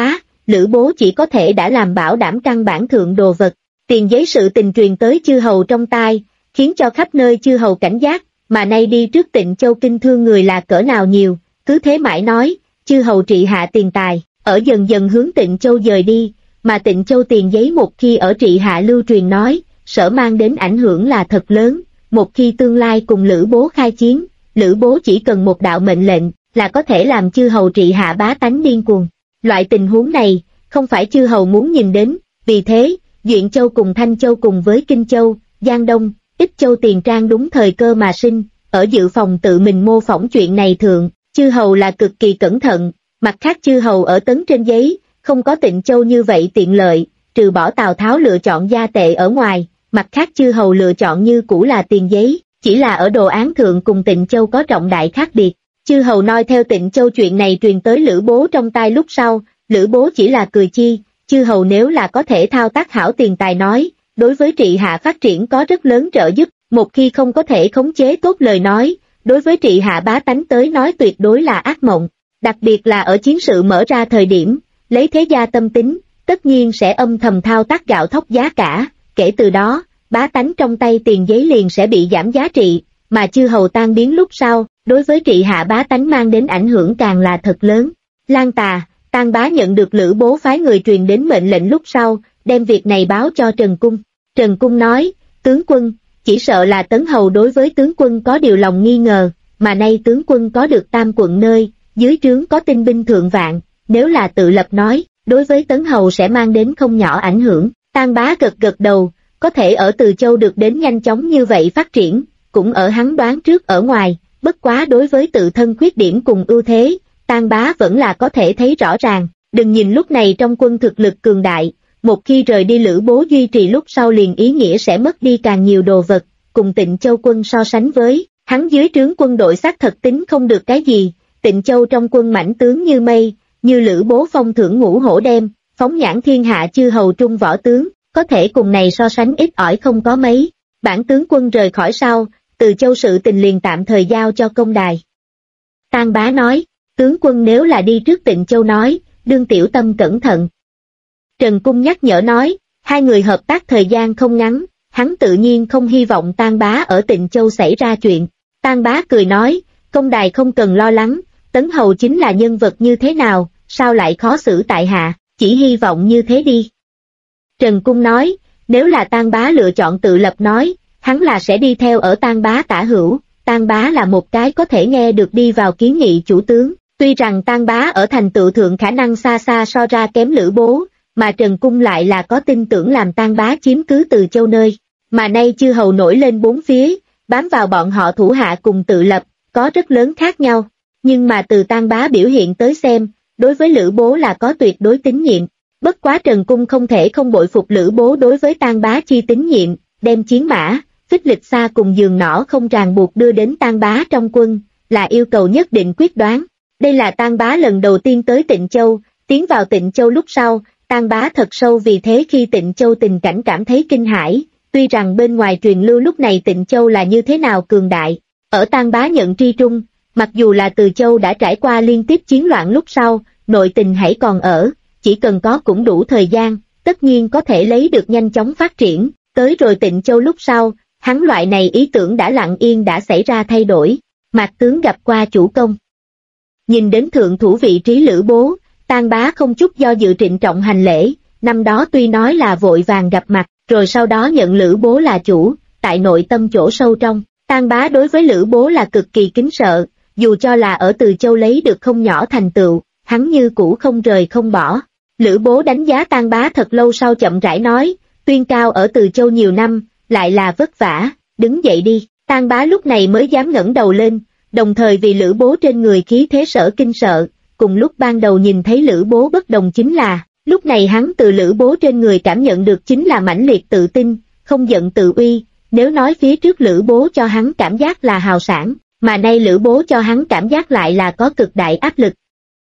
[SPEAKER 1] Lữ Bố chỉ có thể đã làm bảo đảm căn bản thượng đồ vật. Tiền giấy sự tình truyền tới chư hầu trong tai, khiến cho khắp nơi chư hầu cảnh giác, mà nay đi trước Tịnh Châu kinh thương người là cỡ nào nhiều, cứ thế mãi nói, chư hầu trị hạ tiền tài, ở dần dần hướng Tịnh Châu dời đi, mà Tịnh Châu tiền giấy một khi ở trị hạ lưu truyền nói, sở mang đến ảnh hưởng là thật lớn, một khi tương lai cùng Lữ Bố khai chiến, Lữ Bố chỉ cần một đạo mệnh lệnh, là có thể làm chư hầu trị hạ bá tánh điên cuồng. Loại tình huống này, không phải chư hầu muốn nhìn đến, vì thế, Duyện Châu cùng Thanh Châu cùng với Kinh Châu, Giang Đông, Ích Châu Tiền Trang đúng thời cơ mà sinh, ở dự phòng tự mình mô phỏng chuyện này thượng, chư hầu là cực kỳ cẩn thận, mặt khác chư hầu ở tấn trên giấy, không có Tịnh Châu như vậy tiện lợi, trừ bỏ Tào Tháo lựa chọn gia tệ ở ngoài, mặt khác chư hầu lựa chọn như cũ là tiền giấy, chỉ là ở đồ án thượng cùng Tịnh Châu có trọng đại khác biệt. Chư hầu nói theo Tịnh Châu chuyện này truyền tới Lữ Bố trong tai lúc sau, Lữ Bố chỉ là cười chi, chư hầu nếu là có thể thao tác hảo tiền tài nói, đối với trị hạ phát triển có rất lớn trợ giúp, một khi không có thể khống chế tốt lời nói, đối với trị hạ bá tánh tới nói tuyệt đối là ác mộng, đặc biệt là ở chiến sự mở ra thời điểm, lấy thế gia tâm tính, tất nhiên sẽ âm thầm thao tác gạo thóc giá cả, kể từ đó, bá tánh trong tay tiền giấy liền sẽ bị giảm giá trị, mà chư hầu tan biến lúc sau, đối với trị hạ bá tánh mang đến ảnh hưởng càng là thật lớn. Lan Tà, Tang Bá nhận được Lữ Bố phái người truyền đến mệnh lệnh lúc sau, đem việc này báo cho Trần Cung. Trần Cung nói, tướng quân, chỉ sợ là Tấn Hầu đối với tướng quân có điều lòng nghi ngờ, mà nay tướng quân có được tam quận nơi, dưới trướng có tinh binh thượng vạn, nếu là tự lập nói, đối với Tấn Hầu sẽ mang đến không nhỏ ảnh hưởng. Tang Bá gật gật đầu, có thể ở Từ Châu được đến nhanh chóng như vậy phát triển, cũng ở hắn đoán trước ở ngoài, bất quá đối với tự thân khuyết điểm cùng ưu thế, Tang Bá vẫn là có thể thấy rõ ràng, đừng nhìn lúc này trong quân thực lực cường đại, một khi rời đi Lữ Bố duy trì lúc sau liền ý nghĩa sẽ mất đi càng nhiều đồ vật, cùng Tịnh Châu quân so sánh với, hắn dưới trướng quân đội xác thật tính không được cái gì, Tịnh Châu trong quân mãnh tướng như mây, như Lữ Bố phong thưởng ngũ hổ đem, phóng nhãn thiên hạ chư hầu trung võ tướng, có thể cùng này so sánh ít ỏi không có mấy, bản tướng quân rời khỏi sau, Từ Châu sự tình liền tạm thời giao cho công đài. Tang Bá nói, tướng quân nếu là đi trước Tịnh Châu nói, đương tiểu tâm cẩn thận. Trần Cung nhắc nhở nói, hai người hợp tác thời gian không ngắn, hắn tự nhiên không hy vọng Tang Bá ở Tịnh Châu xảy ra chuyện. Tang Bá cười nói, công đài không cần lo lắng, Tấn Hầu chính là nhân vật như thế nào, sao lại khó xử tại hạ, chỉ hy vọng như thế đi. Trần Cung nói, nếu là Tang Bá lựa chọn tự lập nói, hắn là sẽ đi theo ở Tang Bá tả hữu, Tang Bá là một cái có thể nghe được đi vào kiến nghị chủ tướng, tuy rằng Tang Bá ở thành tựu thượng khả năng xa xa so ra kém Lữ Bố, mà Trần Cung lại là có tin tưởng làm Tang Bá chiếm cứ Từ Châu nơi, mà nay chư hầu nổi lên bốn phía, bám vào bọn họ thủ hạ cùng tự lập, có rất lớn khác nhau, nhưng mà từ Tang Bá biểu hiện tới xem, đối với Lữ Bố là có tuyệt đối tín nhiệm, bất quá Trần Cung không thể không bội phục Lữ Bố đối với Tang Bá chi tín nhiệm, đem chiến mã, phích lịch xa cùng giường nỏ không ràng buộc đưa đến Tang Bá trong quân, là yêu cầu nhất định quyết đoán. Đây là Tang Bá lần đầu tiên tới Tịnh Châu, tiến vào Tịnh Châu lúc sau, Tang Bá thật sâu vì thế khi Tịnh Châu tình cảnh cảm thấy kinh hãi, tuy rằng bên ngoài truyền lưu lúc này Tịnh Châu là như thế nào cường đại, ở Tang Bá nhận tri trung, mặc dù là Từ Châu đã trải qua liên tiếp chiến loạn lúc sau, nội tình hãy còn ở, chỉ cần có cũng đủ thời gian, tất nhiên có thể lấy được nhanh chóng phát triển, tới rồi Tịnh Châu lúc sau, hắn loại này ý tưởng đã lặng yên đã xảy ra thay đổi, Mạc tướng gặp qua chủ công. Nhìn đến thượng thủ vị trí Lữ Bố, Tang Bá không chút do dự trịnh trọng hành lễ, năm đó tuy nói là vội vàng gặp mặt, rồi sau đó nhận Lữ Bố là chủ, tại nội tâm chỗ sâu trong, Tang Bá đối với Lữ Bố là cực kỳ kính sợ, dù cho là ở Từ Châu lấy được không nhỏ thành tựu, hắn như cũ không rời không bỏ. Lữ Bố đánh giá Tang Bá thật lâu sau chậm rãi nói, Tuyên Cao ở Từ Châu nhiều năm, lại là vất vả, đứng dậy đi, Tang Bá lúc này mới dám ngẩng đầu lên, đồng thời vì Lữ Bố trên người khí thế sở kinh sợ, cùng lúc ban đầu nhìn thấy Lữ Bố bất đồng chính là, lúc này hắn từ Lữ Bố trên người cảm nhận được chính là mãnh liệt tự tin, không giận tự uy, nếu nói phía trước Lữ Bố cho hắn cảm giác là hào sảng, mà nay Lữ Bố cho hắn cảm giác lại là có cực đại áp lực.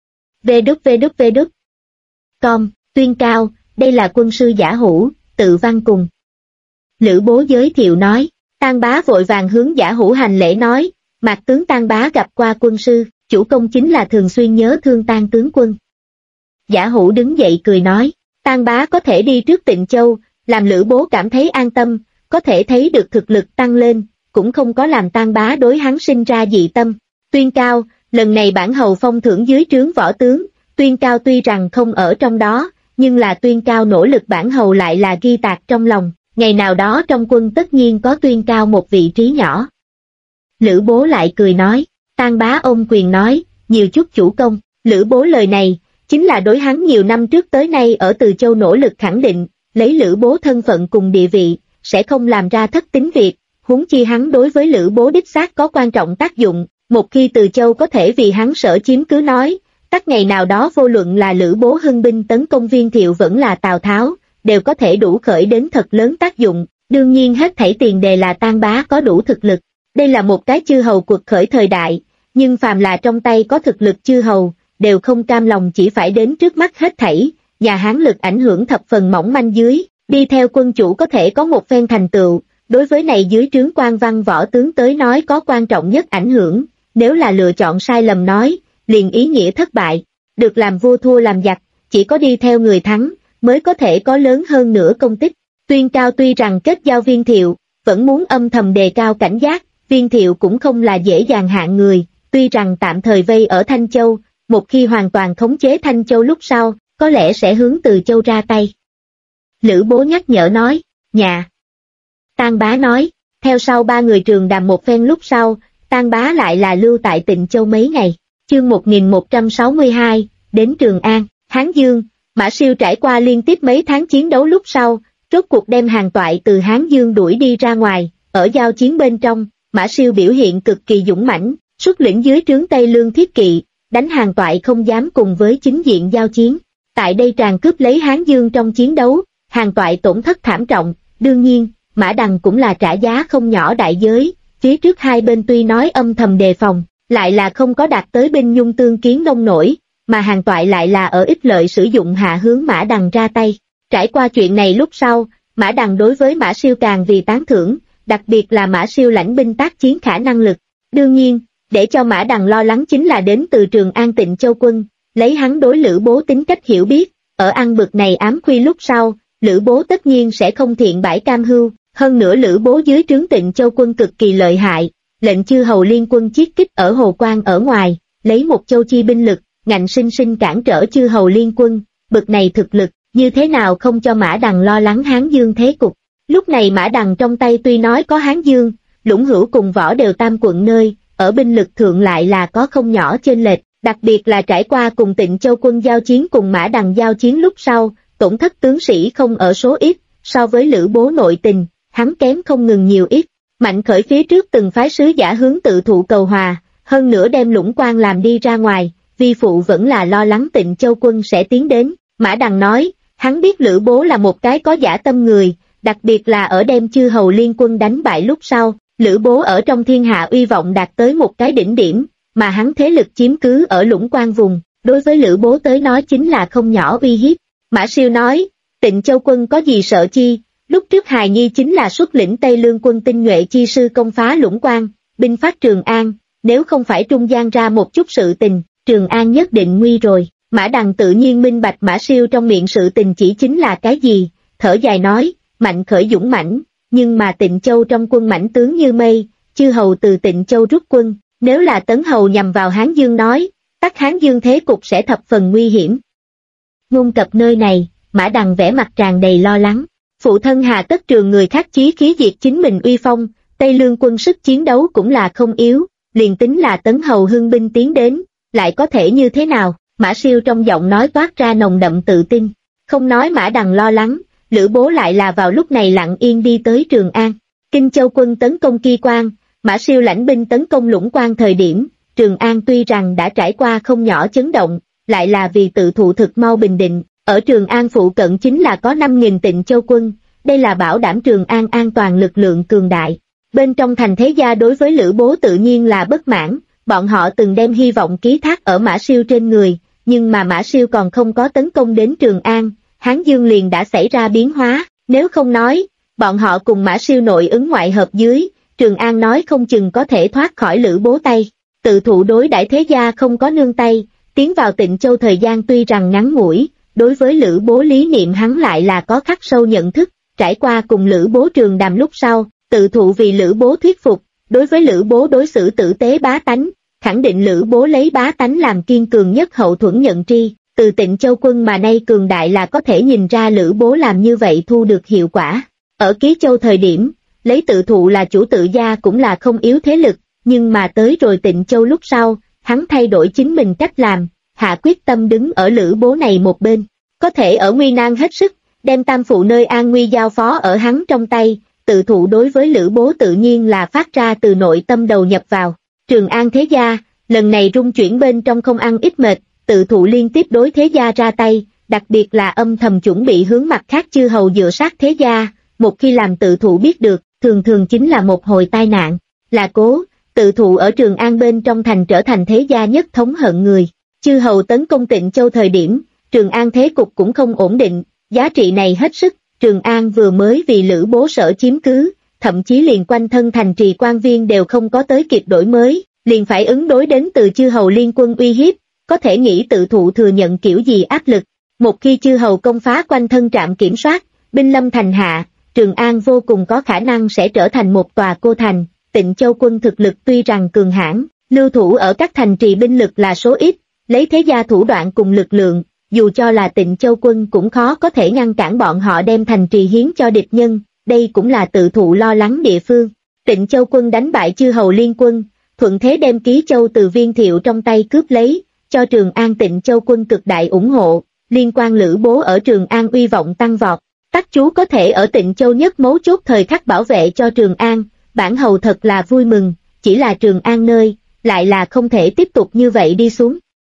[SPEAKER 1] VWVW Com, Tuyên Cao, đây là quân sư Giả Hữu, tự văn cùng. Lữ Bố giới thiệu nói, Tang Bá vội vàng hướng Giả Hữu hành lễ nói, Mạc tướng Tang Bá gặp qua quân sư, chủ công chính là thường xuyên nhớ thương Tang tướng quân. Giả Hữu đứng dậy cười nói, Tang bá có thể đi trước Tịnh Châu, làm Lữ bố cảm thấy an tâm, có thể thấy được thực lực tăng lên, cũng không có làm Tang bá đối hắn sinh ra dị tâm. Tuyên Cao, lần này bản hầu phong thưởng dưới trướng võ tướng, Tuyên Cao tuy rằng không ở trong đó, nhưng là Tuyên Cao nỗ lực bản hầu lại là ghi tạc trong lòng, ngày nào đó trong quân tất nhiên có Tuyên Cao một vị trí nhỏ. Lữ bố lại cười nói, Tang bá ôm quyền nói, nhiều chút chủ công. Lữ bố lời này, chính là đối hắn nhiều năm trước tới nay ở Từ Châu nỗ lực khẳng định, lấy Lữ bố thân phận cùng địa vị, sẽ không làm ra thất tín việc, huống chi hắn đối với Lữ bố đích xác có quan trọng tác dụng, một khi Từ Châu có thể vì hắn sở chiếm cứ nói, tất ngày nào đó vô luận là Lữ bố hưng binh tấn công Viên Thiệu vẫn là Tào Tháo, đều có thể đủ khởi đến thật lớn tác dụng, đương nhiên hết thảy tiền đề là Tang bá có đủ thực lực. Đây là một cái chư hầu cuộc khởi thời đại, nhưng phàm là trong tay có thực lực chư hầu, đều không cam lòng chỉ phải đến trước mắt hết thảy, nhà Hán lực ảnh hưởng thập phần mỏng manh dưới, đi theo quân chủ có thể có một phen thành tựu, đối với này dưới trướng quan văn võ tướng tới nói có quan trọng nhất ảnh hưởng, nếu là lựa chọn sai lầm nói, liền ý nghĩa thất bại, được làm vua thua làm giặc, chỉ có đi theo người thắng, mới có thể có lớn hơn nữa công tích. Tuyên Cao tuy rằng kết giao Viên Thiệu, vẫn muốn âm thầm đề cao cảnh giác, Viên Thiệu cũng không là dễ dàng hạng người, tuy rằng tạm thời vây ở Thanh Châu, một khi hoàn toàn khống chế Thanh Châu lúc sau, có lẽ sẽ hướng Từ Châu ra tay. Lữ bố nhắc nhở nói, nhà. Tang bá nói, theo sau ba người trường đàm một phen lúc sau, Tang bá lại là lưu tại Tịnh Châu mấy ngày. Chương 1162, đến Trường An, Hán Dương, Mã Siêu trải qua liên tiếp mấy tháng chiến đấu lúc sau, rốt cuộc đem Hàn Toại từ Hán Dương đuổi đi ra ngoài, ở giao chiến bên trong, Mã Siêu biểu hiện cực kỳ dũng mãnh, xuất lĩnh dưới trướng Tây Lương Thiết Kỵ, đánh Hàn Toại không dám cùng với chính diện giao chiến. Tại đây tràn cướp lấy Hán Dương trong chiến đấu, Hàn Toại tổn thất thảm trọng, đương nhiên, Mã Đằng cũng là trả giá không nhỏ đại giới, phía trước hai bên tuy nói âm thầm đề phòng, lại là không có đạt tới binh nhung tương kiến nông nổi, mà Hàn Toại lại là ở ích lợi sử dụng hạ hướng Mã Đằng ra tay. Trải qua chuyện này lúc sau, Mã Đằng đối với Mã Siêu càng vì tán thưởng, đặc biệt là Mã Siêu lãnh binh tác chiến khả năng lực. Đương nhiên, để cho Mã Đằng lo lắng chính là đến từ Trường An Tịnh Châu quân, lấy hắn đối Lữ bố tính cách hiểu biết, ở ăn bực này ám khuy lúc sau, Lữ bố tất nhiên sẽ không thiện bãi cam hưu, hơn nữa Lữ bố dưới trướng Tịnh Châu quân cực kỳ lợi hại, lệnh chư hầu liên quân chiết kích ở Hồ Quan ở ngoài, lấy một châu chi binh lực, ngạnh sinh sinh cản trở chư hầu liên quân, bực này thực lực, như thế nào không cho Mã Đằng lo lắng Hán Dương thế cục. Lúc này Mã Đằng trong tay tuy nói có Hán Dương, Lũng Hữu cùng Võ đều tam quận nơi, ở binh lực thượng lại là có không nhỏ chênh lệch, đặc biệt là trải qua cùng Tịnh Châu quân giao chiến cùng Mã Đằng giao chiến lúc sau, tổn thất tướng sĩ không ở số ít, so với Lữ bố nội tình, hắn kém không ngừng nhiều ít. Mạnh Khởi phía trước từng phái sứ giả hướng tự thụ cầu hòa, hơn nữa đem Lũng Quan làm đi ra ngoài, vi phụ vẫn là lo lắng Tịnh Châu quân sẽ tiến đến. Mã Đằng nói, hắn biết Lữ bố là một cái có dã tâm người, đặc biệt là ở đem chư hầu liên quân đánh bại lúc sau, Lữ bố ở trong thiên hạ uy vọng đạt tới một cái đỉnh điểm, mà hắn thế lực chiếm cứ ở Lũng Quan vùng, đối với Lữ bố tới nói chính là không nhỏ uy hiếp. Mã Siêu nói, Tịnh Châu quân có gì sợ chi, lúc trước hài nhi chính là xuất lĩnh Tây Lương quân tinh nhuệ chi sư công phá Lũng Quan, binh phát Trường An, nếu không phải trung gian ra một chút sự tình, Trường An nhất định nguy rồi. Mã Đằng tự nhiên minh bạch Mã Siêu trong miệng sự tình chỉ chính là cái gì, thở dài nói, Mạnh Khởi dũng mãnh, nhưng mà Tịnh Châu trong quân mãnh tướng như mây, chư hầu từ Tịnh Châu rút quân, nếu là Tấn hầu nhằm vào Hán Dương nói, tất Hán Dương thế cục sẽ thập phần nguy hiểm. Ngôn cập nơi này, Mã Đằng vẻ mặt tràn đầy lo lắng, phụ thân hà tất trường người khác chí khí diệt chính mình uy phong, Tây Lương quân sức chiến đấu cũng là không yếu, liền tính là Tấn hầu hưng binh tiến đến, lại có thể như thế nào? Mã Siêu trong giọng nói toát ra nồng đậm tự tin, không nói Mã Đằng lo lắng, Lữ bố lại là vào lúc này lặng yên đi tới Trường An. Kinh Châu quân tấn công Ki Quan, Mã Siêu lãnh binh tấn công Lũng Quan thời điểm, Trường An tuy rằng đã trải qua không nhỏ chấn động, lại là vì tự thụ thực mau bình định, ở Trường An phụ cận chính là có 5.000 Tịnh Châu quân, đây là bảo đảm Trường An an toàn lực lượng cường đại. Bên trong thành thế gia đối với Lữ bố tự nhiên là bất mãn, bọn họ từng đem hy vọng ký thác ở Mã Siêu trên người, nhưng mà Mã Siêu còn không có tấn công đến Trường An, Hán Dương liền đã xảy ra biến hóa, nếu không nói, bọn họ cùng Mã Siêu nội ứng ngoại hợp dưới, Trường An nói không chừng có thể thoát khỏi Lữ bố tay. Tự thụ đối đãi thế gia không có nương tay, Tiến vào Tịnh Châu thời gian tuy rằng ngắn ngủi, đối với Lữ Bố lý niệm hắn lại là có khắc sâu nhận thức, trải qua cùng Lữ Bố trường đàm lúc sau, tự thụ vì Lữ Bố thuyết phục, đối với Lữ Bố đối xử tử tế bá tánh, khẳng định Lữ Bố lấy bá tánh làm kiên cường nhất hậu thuẫn nhận tri, từ Tịnh Châu quân mà nay cường đại là có thể nhìn ra Lữ Bố làm như vậy thu được hiệu quả. Ở Ký Châu thời điểm, lấy tự thụ là chủ tự gia cũng là không yếu thế lực, nhưng mà tới rồi Tịnh Châu lúc sau, hắn thay đổi chính mình cách làm, hạ quyết tâm đứng ở Lữ Bố này một bên, có thể ở nguy nan hết sức, đem tam phụ nơi an nguy giao phó ở hắn trong tay, tự thụ đối với Lữ Bố tự nhiên là phát ra từ nội tâm đầu nhập vào. Trường An thế gia, lần này rung chuyển bên trong không ăn ít mệt, tự thụ liên tiếp đối thế gia ra tay, đặc biệt là âm thầm chuẩn bị hướng mặt khác chư hầu dựa sát thế gia, một khi làm tự thụ biết được, thường thường chính là một hồi tai nạn, là cố, tự thụ ở Trường An bên trong thành trở thành thế gia nhất thống hận người. Chư hầu tấn công Tịnh Châu thời điểm, Trường An thế cục cũng không ổn định, giá trị này hết sức, Trường An vừa mới vì Lữ Bố sở chiếm cứ, thậm chí liền quanh thân thành trì quan viên đều không có tới kịp đổi mới, liền phải ứng đối đến từ chư hầu liên quân uy hiếp, có thể nghĩ tự thụ thừa nhận kiểu gì áp lực. Một khi chư hầu công phá quanh thân trạm kiểm soát, binh lâm thành hạ, Trường An vô cùng có khả năng sẽ trở thành một tòa cô thành. Tịnh Châu quân thực lực tuy rằng cường hãn, lưu thủ ở các thành trì binh lực là số ít, lấy thế gia thủ đoạn cùng lực lượng, dù cho là Tịnh Châu quân cũng khó có thể ngăn cản bọn họ đem thành trì hiến cho địch nhân, đây cũng là tự thụ lo lắng địa phương. Tịnh Châu quân đánh bại chư hầu liên quân, thuận thế đem Ký Châu từ Viên Thiệu trong tay cướp lấy, cho Trường An. Tịnh Châu quân cực đại ủng hộ, liên quan Lữ Bố ở Trường An uy vọng tăng vọt, Tắc Chú có thể ở Tịnh Châu nhất mấu chốt thời khắc bảo vệ cho Trường An, bản hầu thật là vui mừng, chỉ là Trường An nơi, lại là không thể tiếp tục như vậy đi xuống.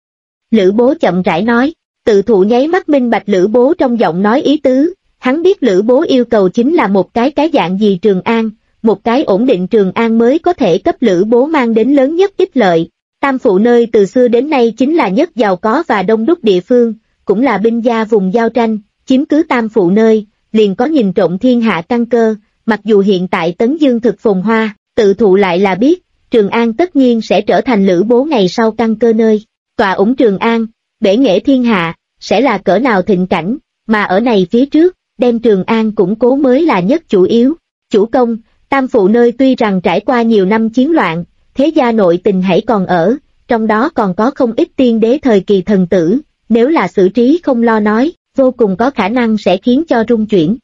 [SPEAKER 1] Lữ Bố chậm rãi nói, tự thụ nháy mắt minh bạch Lữ Bố trong giọng nói ý tứ, hắn biết Lữ Bố yêu cầu chính là một cái dạng gì Trường An, một cái ổn định Trường An mới có thể cấp Lữ Bố mang đến lớn nhất ích lợi. Tam phụ nơi từ xưa đến nay chính là nhất giàu có và đông đúc địa phương, cũng là binh gia vùng giao tranh, chiếm cứ tam phụ nơi, liền có nhìn trộm thiên hạ căn cơ, mặc dù hiện tại Tấn Dương thực phồn hoa, tự thụ lại là biết, Trường An tất nhiên sẽ trở thành Lữ Bố ngày sau căn cơ nơi. Tọa ủng Trường An, bể nghệ thiên hạ, sẽ là cỡ nào thịnh cảnh, mà ở này phía trước, đem Trường An củng cố mới là nhất chủ yếu. Chủ công, tam phụ nơi tuy rằng trải qua nhiều năm chiến loạn, thế gia nội tình hãy còn ở, trong đó còn có không ít tiên đế thời kỳ thần tử, nếu là xử trí không lo nói, vô cùng có khả năng sẽ khiến cho rung chuyển.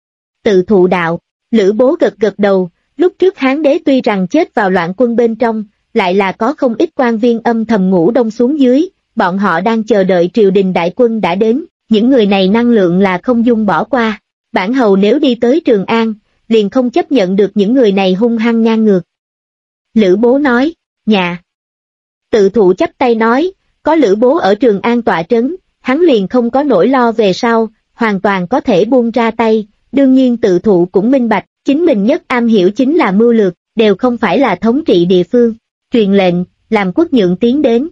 [SPEAKER 1] Tự thụ đạo, Lữ Bố gật đầu, lúc trước Hán đế tuy rằng chết vào loạn quân bên trong, lại là có không ít quan viên âm thầm ngủ đông xuống dưới, bọn họ đang chờ đợi triều đình đại quân đã đến, những người này năng lượng là không dung bỏ qua. Bản hầu nếu đi tới Trường An, liền không chấp nhận được những người này hung hăng ngang ngược. Lữ Bố nói, nhà. Tự thụ chắp tay nói, có Lữ Bố ở Trường An tọa trấn, hắn liền không có nỗi lo về sau, hoàn toàn có thể buông ra tay. Đương nhiên tự thụ cũng minh bạch, chính mình nhất am hiểu chính là mưu lược, đều không phải là thống trị địa phương. Truyền lệnh, làm quốc nhượng tiến đến.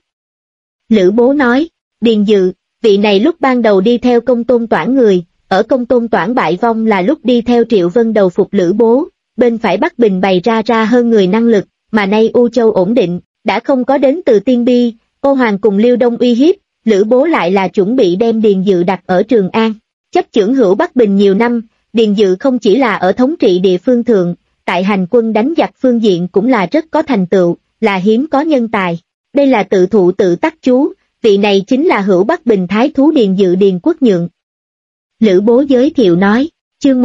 [SPEAKER 1] Lữ Bố nói, Điền Dự, vị này lúc ban đầu đi theo Công Tôn Toản người, ở Công Tôn Toản bại vong là lúc đi theo Triệu Vân đầu phục Lữ Bố, bên phải Bắc Bình bày ra hơn người năng lực, mà nay U Châu ổn định, đã không có đến từ Tiên Bi, Ô Hoàng cùng Liêu Đông uy hiếp, Lữ Bố lại là chuẩn bị đem Điền Dự đặt ở Trường An, chấp chưởng hữu Bắc Bình nhiều năm. Điền Dự không chỉ là ở thống trị địa phương thượng, tại hành quân đánh giặc phương diện cũng là rất có thành tựu, là hiếm có nhân tài. Đây là tự thụ tự Tắc Chú, vị này chính là hữu Bắc Bình thái thú Điền Dự Điền Quốc Nhượng. Lữ Bố giới thiệu nói, chương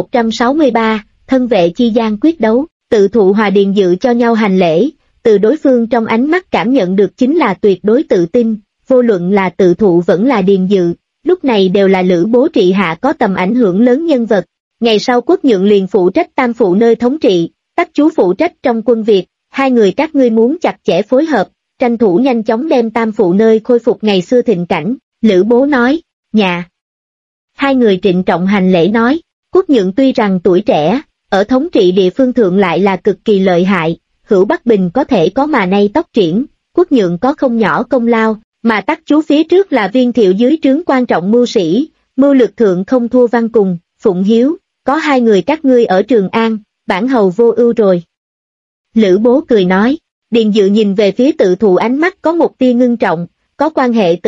[SPEAKER 1] 1163, thân vệ chi gian quyết đấu, tự thụ hòa Điền Dự cho nhau hành lễ, từ đối phương trong ánh mắt cảm nhận được chính là tuyệt đối tự tin, vô luận là tự thụ vẫn là Điền Dự. Lúc này đều là Lữ Bố trị hạ có tầm ảnh hưởng lớn nhân vật. Ngày sau Quốc Nhượng liền phụ trách tam phụ nơi thống trị, Tắc Chú phụ trách trong quân Việt, hai người các ngươi muốn chặt chẽ phối hợp, tranh thủ nhanh chóng đem tam phụ nơi khôi phục ngày xưa thịnh cảnh. Lữ Bố nói, nhà. Hai người trịnh trọng hành lễ nói, Quốc Nhượng tuy rằng tuổi trẻ, ở thống trị địa phương thượng lại là cực kỳ lợi hại, hữu Bắc Bình có thể có mà nay tốc triển, Quốc Nhượng có không nhỏ công lao. Mà Tắc Chú phía trước là Viên Thiệu dưới trướng quan trọng mưu sĩ, mưu lực thượng không thua Văn Cùng, Phụng Hiếu, có hai người các ngươi ở Trường An, bản hầu vô ưu rồi. Lữ Bố cười nói, Điền Dự nhìn về phía tự thụ ánh mắt có một tia ngưng trọng, có quan hệ